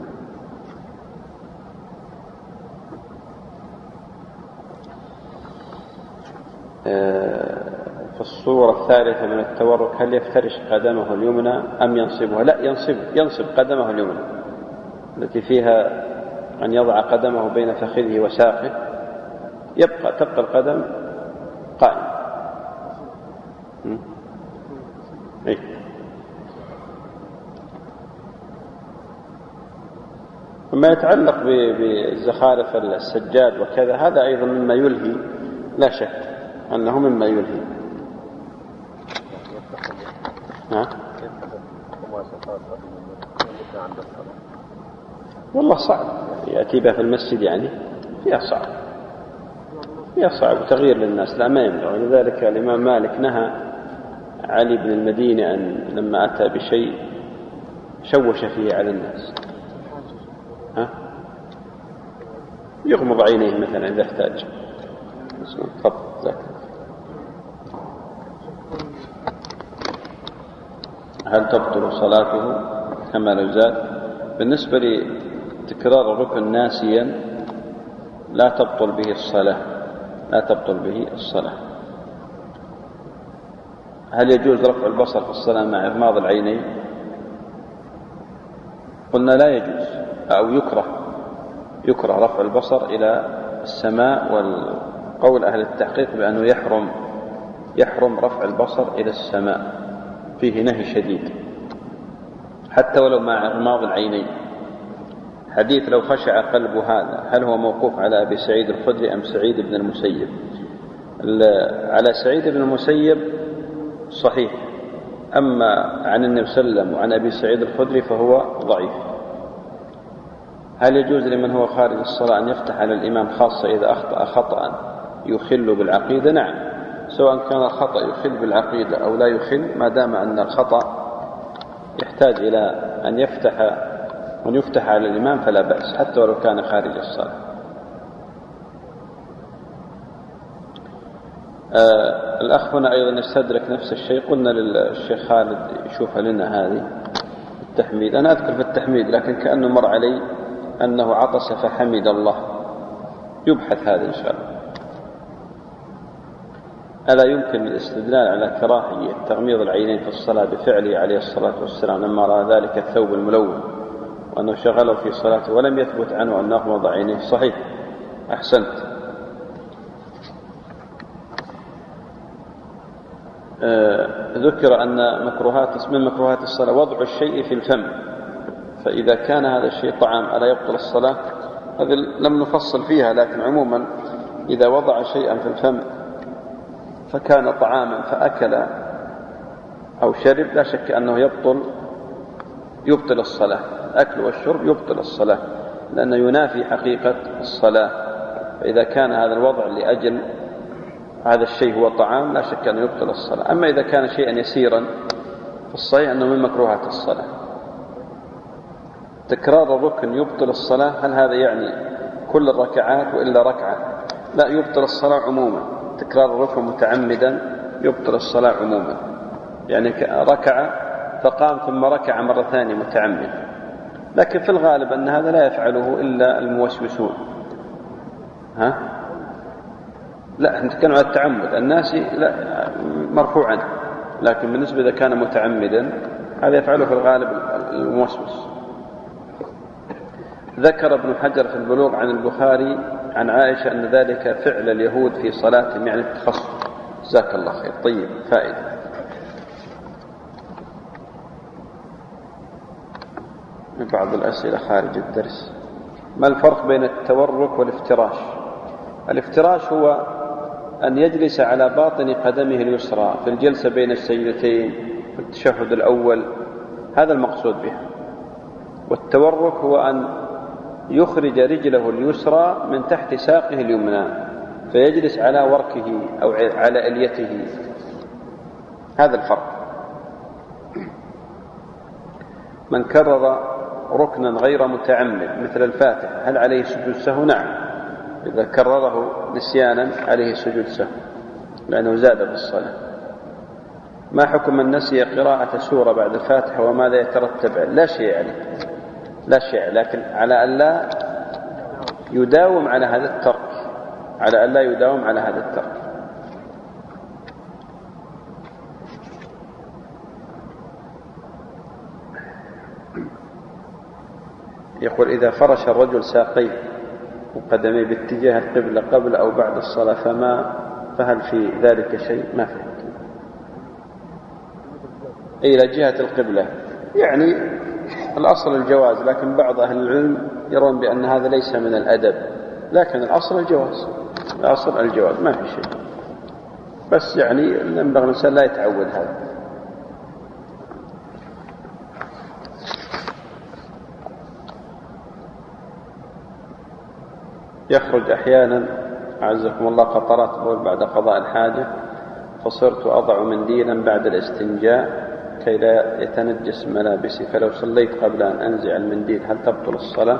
Speaker 3: في الصورة الثالثة من التورك، هل يفترش قدمه اليمنى أم ينصبها؟ لا، ينصب ينصب قدمه اليمنى التي فيها أن يضع قدمه بين فخذه وساقه، يبقى تبقى القدم قائمة. إيه؟ وما يتعلق بزخارف السجاد وكذا، هذا أيضا مما يلهي، لا شك أنه مما يلهي. ها؟ والله صعب يأتي بها في المسجد، يعني فيها صعب، فيها صعب وتغيير للناس، لا ما يمنع. لذلك الإمام مالك نهى علي بن المديني أن لما أتى بشيء شوش فيه على الناس، ها؟ يغمض عينيه مثلا إذا احتاج. تفضل. هل تبطل صلاته كما لو زاد؟ بالنسبة لتكرار الركن ناسيا لا تبطل به الصلاة، لا تبطل به الصلاة. هل يجوز رفع البصر في الصلاة مع إغماض العينين؟ قلنا لا يجوز، أو يكره يكره رفع البصر إلى السماء، والقول أهل التحقيق بأنه يحرم يحرم رفع البصر إلى السماء، فيه نهي شديد حتى ولو مع إغماض العينين. حديث لو خشع قلب هذا، هل هو موقوف على أبي سعيد الخدري أم سعيد بن المسيب؟ على سعيد بن المسيب صحيح، أما عن النبي صلى الله عليه وسلم وعن أبي سعيد الخدري فهو ضعيف. هل يجوز لمن هو خارج الصلاة أن يفتح على الإمام، خاصة إذا أخطأ خطأ يخل بالعقيدة؟ نعم، سواء كان الخطأ يخل بالعقيدة أو لا يخل، ما دام أن الخطأ يحتاج إلى أن يفتح وأن يفتح على الإمام فلا بأس، حتى ولو كان خارج الصلاة. آه الأخ هنا أيضا يستدرك نفس الشيء، قلنا للشيخ خالد يشوف لنا هذه التحميد. أنا أذكر في التحميد لكن كأنه مر علي أنه عطس فحمد الله، يبحث هذا إن شاء الله. ألا يمكن الاستدلال على كراهية تغميض العينين في الصلاة بفعله عليه الصلاة والسلام لما رأى ذلك الثوب الملون وأنه شغله في صلاته ولم يثبت عنه أن أغمض عينيه. صحيح، أحسنت. آه ذكر أن مكروهات من مكروهات الصلاة وضع الشيء في الفم، فإذا كان هذا الشيء طعام ألا يبطل الصلاة؟ هذا لم نفصل فيها، لكن عموما إذا وضع شيئا في الفم فكان طعاما فأكل أو شرب لا شك أنه يبطل يبطل الصلاة. الأكل والشرب يبطل الصلاة لأنه ينافي حقيقة الصلاة. فإذا كان هذا الوضع لأجل هذا الشيء هو طعام لا شك أنه يبطل الصلاة. أما إذا كان شيئا يسيرا فالصحيح أنه من مكروهات الصلاة. تكرار الركن يبطل الصلاة، هل هذا يعني كل الركعات وإلا ركعة؟ لا، يبطل الصلاة عموما. تكرار الركن متعمدا يبطل الصلاة عموما، يعني ركع فقام ثم ركع مرة ثانية متعمد. لكن في الغالب أن هذا لا يفعله إلا الموسوسون. ها؟ لا، نتكلم عن التعمد. الناس لا مرفوع عنه، لكن بالنسبة إذا كان متعمدا هذا يفعله في الغالب الموسوس. ذكر ابن حجر في البلوغ عن البخاري عن عائشة أن ذلك فعل اليهود في صلاتهم، يعني التخصص. جزاك الله خير. طيب، فائدة. بعض الأسئلة خارج الدرس. ما الفرق بين التورك والافتراش؟ الافتراش هو أن يجلس على باطن قدمه اليسرى في الجلسة بين السجدتين في التشهد الأول، هذا المقصود به. والتورك هو أن يخرج رجله اليسرى من تحت ساقه اليمنى فيجلس على وركه أو على إليته، هذا الفرق. من كرر ركنا غير متعمد مثل الفاتحة هل عليه سجود سهو؟ نعم، إذا كرره نسيانا عليه سجود سهو لأنه زاد في الصلاة. ما حكم من نسي قراءة سورة بعد الفاتحة وماذا يترتب عليه؟ لا شيء عليه، لا شيء، لكن على أن لا يداوم على هذا الترك، على أن لا يداوم على هذا الترك. يقول إذا فرش الرجل ساقيه وقدميه باتجاه القبلة قبل أو بعد الصلاة فما فهل في ذلك شيء؟ ما فهمت. إلى جهة القبلة يعني الأصل الجواز، لكن بعض أهل العلم يرون بأن هذا ليس من الأدب، لكن الأصل الجواز، الأصل الجواز ما في شيء، بس يعني ينبغي الإنسان لا يتعود هذا. يخرج أحيانا أعزكم الله قطرات بول بعد قضاء الحاجة، فصرت أضع منديلا بعد الاستنجاء كي لا يتنجس ملابسي، فلو صليت قبل أن أنزع المنديل هل تبطل الصلاة؟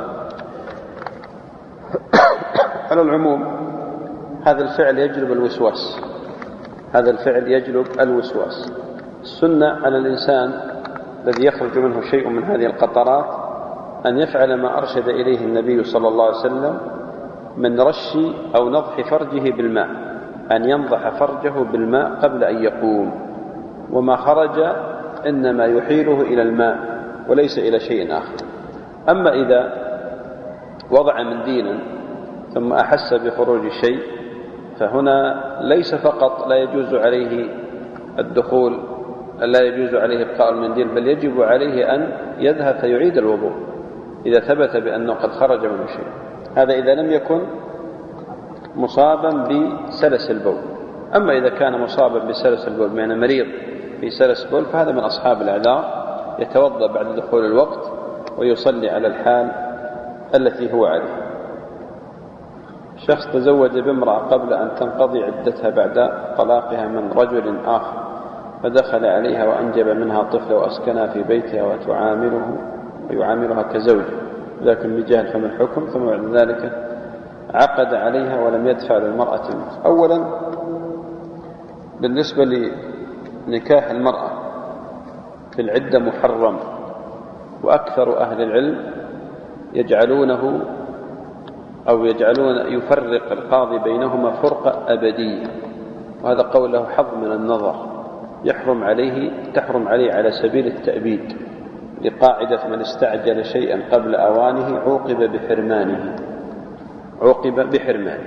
Speaker 3: على العموم هذا الفعل يجلب الوسواس، هذا الفعل يجلب الوسواس. السنة على الإنسان الذي يخرج منه شيء من هذه القطرات أن يفعل ما أرشد إليه النبي صلى الله عليه وسلم من رش أو نضح فرجه بالماء، أن ينضح فرجه بالماء قبل أن يقوم، وما خرج إنما يحيله إلى الماء وليس إلى شيء آخر. أما إذا وضع منديلا ثم أحس بخروج شيء فهنا ليس فقط لا يجوز عليه الدخول، لا يجوز عليه إبقاء المنديل، بل يجب عليه أن يذهب فيعيد الوضوء إذا ثبت بأنه قد خرج منه شيء. هذا إذا لم يكن مصابا بسلس البول. أما إذا كان مصابا بسلس البول يعني مريض في سلس البول فهذا من أصحاب الأعذار، يتوضأ بعد دخول الوقت ويصلي على الحال التي هو عليه. شخص تزوج بامرأة قبل أن تنقضي عدتها بعد طلاقها من رجل آخر، فدخل عليها وأنجب منها طفل وأسكنها في بيتها وتعامله ويعاملها كزوج، لكن بجهل فما الحكم؟ ثم بعد ذلك عقد عليها ولم يدفع للمرأة المهر. أولا بالنسبة لنكاح المرأة في العدة محرم، وأكثر أهل العلم يجعلونه أو يجعلون يفرق القاضي بينهما فرقة أبدية، وهذا قول له حظ من النظر، يحرم عليه تحرم عليه على سبيل التأبيد، لقاعدة من استعجل شيئا قبل أوانه عوقب بحرمانه، عوقب بحرمانه.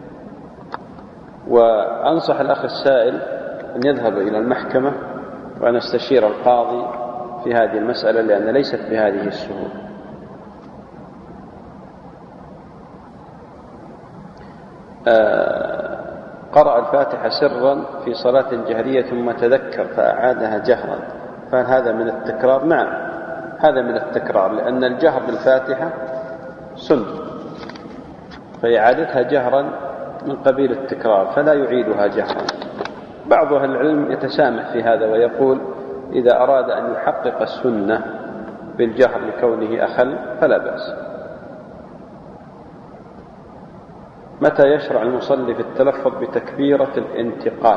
Speaker 3: وأنصح الأخ السائل أن يذهب إلى المحكمة وأن يستشير القاضي في هذه المسألة، لأن ليست بهذه السهولة. آه قرأ الفاتحة سرا في صلاة جهرية ثم تذكر فأعادها جهرا، فهل هذا من التكرار؟ نعم، هذا من التكرار، لأن الجهر بالفاتحة سنة، فإعادتها جهرا من قبيل التكرار، فلا يعيدها جهرا. بعض أهل العلم يتسامح في هذا ويقول إذا أراد أن يحقق السنة بالجهر لكونه أخل فلا بأس. متى يشرع المصلي في التلفظ بتكبيرة الانتقال؟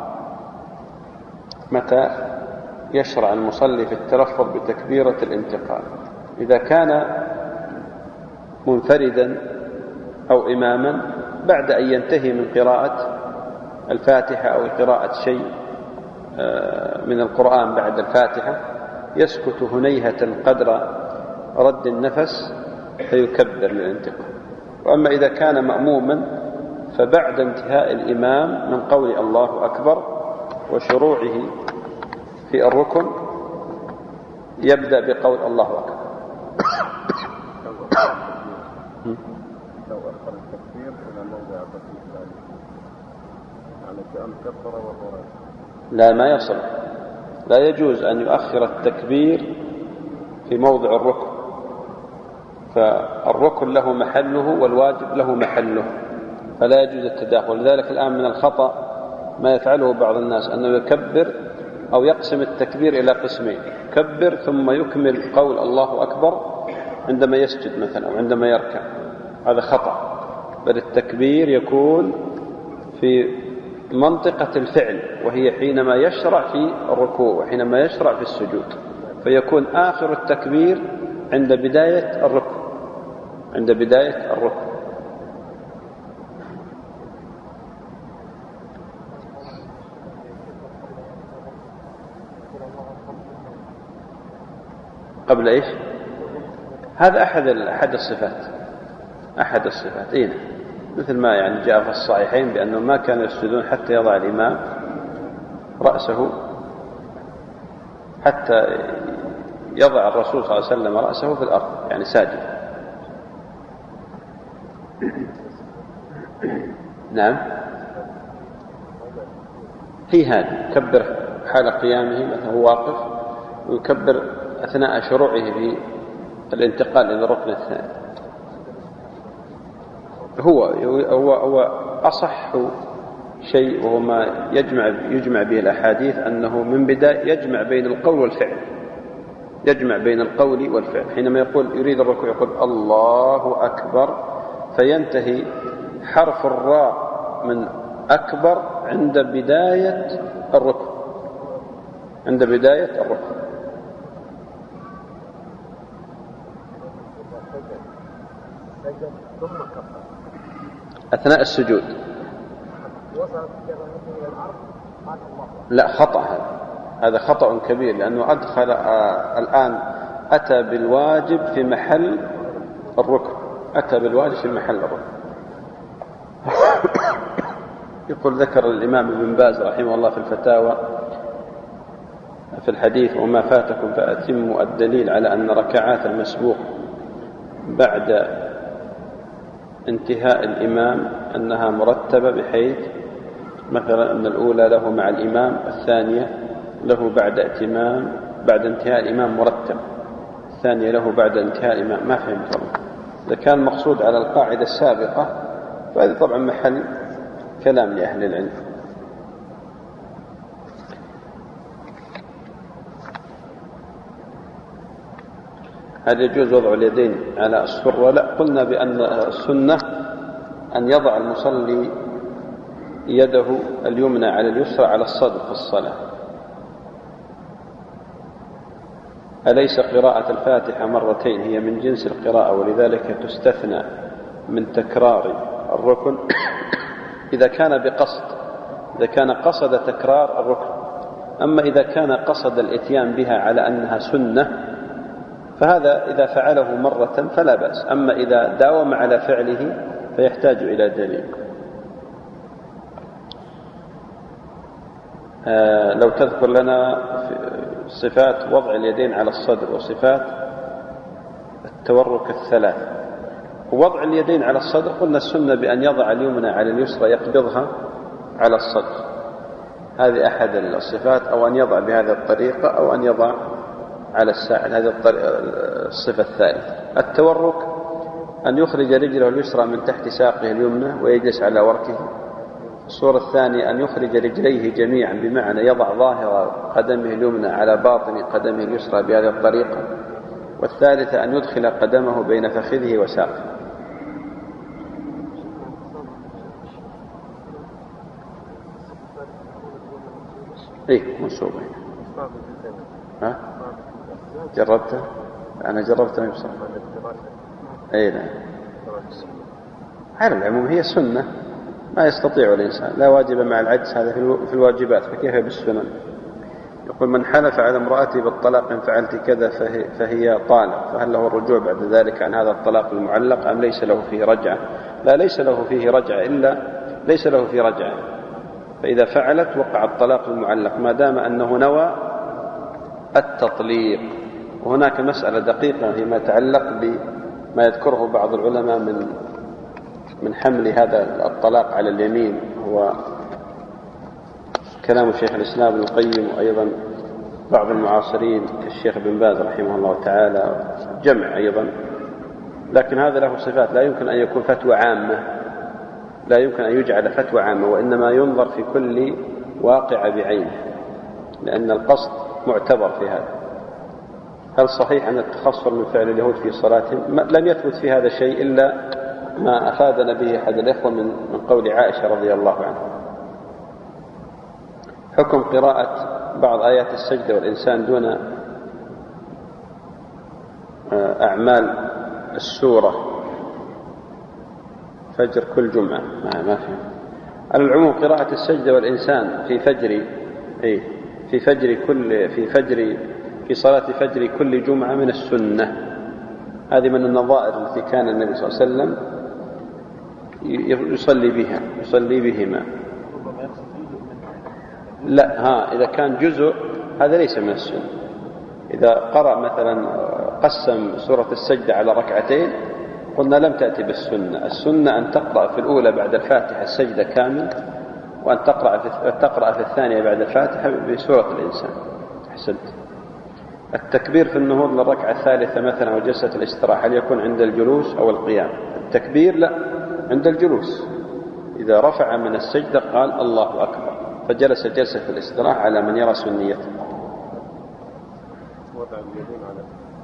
Speaker 3: متى يشرع المصلي في التلفظ بتكبيرة الانتقال؟ إذا كان منفردا أو إماما بعد أن ينتهي من قراءة الفاتحة أو قراءة شيء من القرآن بعد الفاتحة يسكت هنيهة قدر رد النفس فيكبر للانتقال. وأما إذا كان مأموما فبعد انتهاء الإمام من قول الله أكبر وشروعه في الركن يبدأ بقول الله أكبر.
Speaker 2: لو أخر التكبير إلى موضع التكبير يعني كأن كبر وهو
Speaker 3: لا، ما يصل، لا يجوز أن يؤخر التكبير في موضع الركن، فالركن له محله والواجب له محله، فلا يجوز التداخل. لذلك الآن من الخطأ ما يفعله بعض الناس أنه يكبر أو يقسم التكبير إلى قسمين، يكبر ثم يكمل قول الله أكبر عندما يسجد مثلا أو عندما يركع، هذا خطأ. بل التكبير يكون في منطقة الفعل، وهي حينما يشرع في الركوع وحينما يشرع في السجود، فيكون آخر التكبير عند بداية الركوع، عند بداية الركوع. قبل إيش؟ هذا أحد أحد الصفات، أحد الصفات إيه، مثل ما يعني جاء في الصحيحين بأنه ما كانوا يسجدون حتى يضع الإمام رأسه، حتى يضع الرسول صلى الله عليه وسلم رأسه في الأرض، يعني ساجد. نعم، هي هذه يكبر حال قيامه مثلا هو واقف، ويكبر أثناء شروعه في الانتقال إلى الركن الثاني. هو هو هو أصح شيء، وهو ما يجمع يجمع به الأحاديث، أنه من بداية يجمع بين القول والفعل، يجمع بين القول والفعل. حينما يقول يريد الركوع يقول الله أكبر، فينتهي حرف الراء من أكبر عند بداية الركوع، عند بداية الركوع. أثناء السجود لا، خطأ، هذا هذا خطأ كبير، لأنه أدخل آه الآن أتى بالواجب في محل الركن، أتى بالواجب في محل الركن. يقول ذكر الإمام ابن باز رحمه الله في الفتاوى في الحديث وما فاتكم فأتموا الدليل على أن ركعات المسبوق بعد انتهاء الإمام أنها مرتبة، بحيث مثلا أن الأولى له مع الإمام، الثانية له بعد اتمام بعد انتهاء الإمام مرتب، الثانية له بعد انتهاء الإمام. ما فهمت والله. إذا كان مقصود على القاعدة السابقة فهذا طبعا محل كلام لأهل العلم. هل يجوز وضع اليدين على السرة؟ لا، قلنا بأن السنة أن يضع المصلي يده اليمنى على اليسرى على الصدر في الصلاة. أليس قراءة الفاتحة مرتين هي من جنس القراءة ولذلك تستثنى من تكرار الركن؟ إذا كان بقصد، إذا كان قصد تكرار الركن. أما إذا كان قصد الإتيان بها على أنها سنة فهذا إذا فعله مرة فلا بأس، أما إذا داوم على فعله فيحتاج إلى دليل. آه لو تذكر لنا صفات وضع اليدين على الصدر وصفات التورك الثلاث. وضع اليدين على الصدر قلنا السنة بأن يضع اليمنى على اليسرى يقبضها على الصدر، هذه أحد الصفات، أو أن يضع بهذه الطريقة أو أن يضع على الساعد، هذه الصفة الثالثة. التورك أن يخرج رجله اليسرى من تحت ساقه اليمنى ويجلس على وركه. الصورة الثانية أن يخرج رجليه جميعا، بمعنى يضع ظاهر قدمه اليمنى على باطن قدمه اليسرى بهذه الطريقة. والثالثة أن يدخل قدمه بين فخذه وساقه. إيه منصوبة. ها جربته؟ أنا جربته يبصر. أي نعم. على العموم هي سنة ما يستطيع الإنسان، لا واجب مع العجز، هذا في الواجبات، فكيف بالسنن؟ يقول من حلف على امرأتي بالطلاق إن فعلت كذا فهي, فهي طالق، فهل له الرجوع بعد ذلك عن هذا الطلاق المعلق أم ليس له فيه رجعة؟ لا، ليس له فيه رجعة، إلا ليس له فيه رجعة. فإذا فعلت وقع الطلاق المعلق ما دام أنه نوى التطليق. وهناك مسألة دقيقة فيما يتعلق بما يذكره بعض العلماء من من حمل هذا الطلاق على اليمين، هو كلام شيخ الإسلام ابن القيم وأيضا بعض المعاصرين كالشيخ بن باز رحمه الله تعالى، جمع أيضا، لكن هذا له صفات، لا يمكن أن يكون فتوى عامة، لا يمكن أن يجعل فتوى عامة، وإنما ينظر في كل واقع بعينه، لأن القصد معتبر في هذا. هل صحيح أن التخصر من فعل اليهود في صلاتهم؟ لم يثبت في هذا شيء إلا ما أفادنا به أحد الإخوة من من قول عائشة رضي الله عنها. حكم قراءة بعض آيات السجدة والإنسان دون أعمال السورة فجر كل جمعة، ما ما في. على العموم قراءة السجدة والإنسان في فجر إيه في فجر كل في فجر في صلاة فجر كل جمعة من السنة. هذه من النظائر التي كان النبي صلى الله عليه وسلم يصلي بها يصلي بهما. لا، ها إذا كان جزء هذا ليس من السنة. إذا قرأ مثلا قسم سورة السجدة على ركعتين قلنا لم تأتي بالسنة. السنة أن تقرأ في الأولى بعد الفاتحة السجدة كامل، وأن تقرأ في, تقرأ في الثانية بعد الفاتحة بسورة الإنسان. أحسنت. التكبير في النهوض للركعة الثالثة مثلا وجلسة الاستراحة هل يكون عند الجلوس أو القيام؟ التكبير لا، عند الجلوس. إذا رفع من السجدة قال الله أكبر، فجلس جلسة الاستراحة على من يرى سنيته.
Speaker 2: وضع اليدين على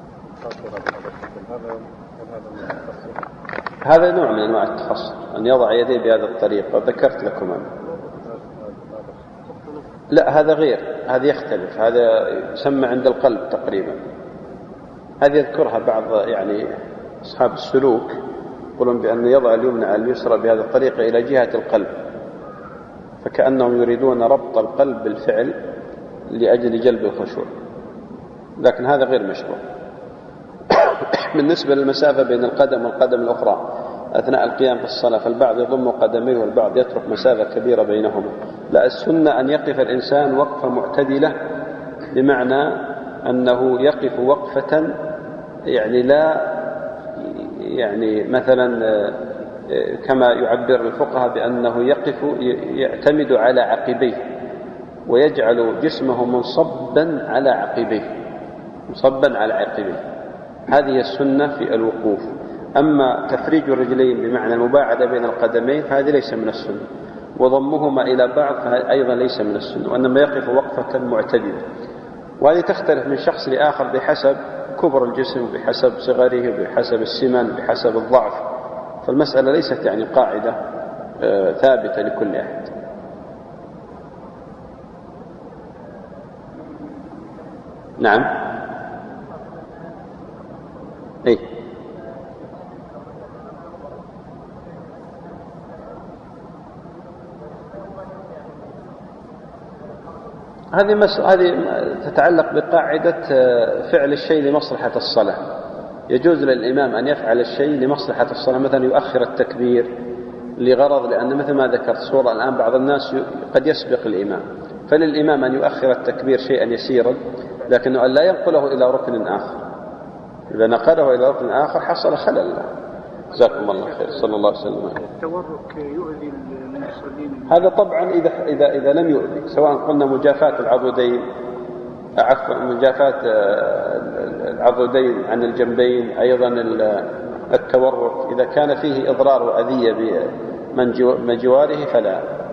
Speaker 2: هذا
Speaker 3: هذا نوع من أنواع التخصص، أن يضع يديه بهذه الطريقة، ذكرت لكم أنا. لا هذا غير، هذا يختلف، هذا يسمى عند القلب تقريبا. هذه يذكرها بعض يعني أصحاب السلوك، يقولون بأن يضع اليمنى على اليسرى بهذه الطريقة إلى جهة القلب، فكأنهم يريدون ربط القلب بالفعل لأجل جلب الخشوع، لكن هذا غير مشروع. بالنسبة للمسافة بين القدم والقدم الأخرى أثناء القيام في الصلاة، فالبعض يضم قدميه والبعض يترك مسافة كبيرة بينهما. لا، السنة أن يقف الإنسان وقفة معتدلة، بمعنى أنه يقف وقفة يعني لا يعني مثلا كما يعبر الفقهاء بأنه يقف يعتمد على عقبيه ويجعل جسمه منصبا على عقبيه منصبا على عقبيه هذه السنة في الوقوف. أما تفريج الرجلين بمعنى المباعدة بين القدمين فهذه ليس من السنة، وضمهما إلى بعض أيضا ليس من السنة، وإنما يقف وقفة معتدلة. وهذه تختلف من شخص لآخر بحسب كبر الجسم، بحسب صغره، بحسب السمن، بحسب الضعف. فالمسألة ليست يعني قاعدة ثابتة لكل أحد. نعم. إيه؟ هذه مس... هذه تتعلق بقاعدة فعل الشيء لمصلحة الصلاة. يجوز للإمام أن يفعل الشيء لمصلحة الصلاة، مثلا يؤخر التكبير لغرض، لأن مثل ما ذكرت صورة الآن بعض الناس قد يسبق الإمام، فللإمام أن يؤخر التكبير شيئا يسيرا، لكنه أن لا ينقله إلى ركن آخر. إذا نقله إلى ركن آخر حصل خلل. جزاكم الله خير. صلى الله عليه وسلم.
Speaker 2: التورك يؤذي المصلين؟
Speaker 3: هذا طبعا إذا إذا إذا لم يؤذي، سواء قلنا مجافاة العضدين، عفوا مجافاة العضدين عن الجنبين، أيضا التورك إذا كان فيه إضرار وأذية بمن جواره فلا.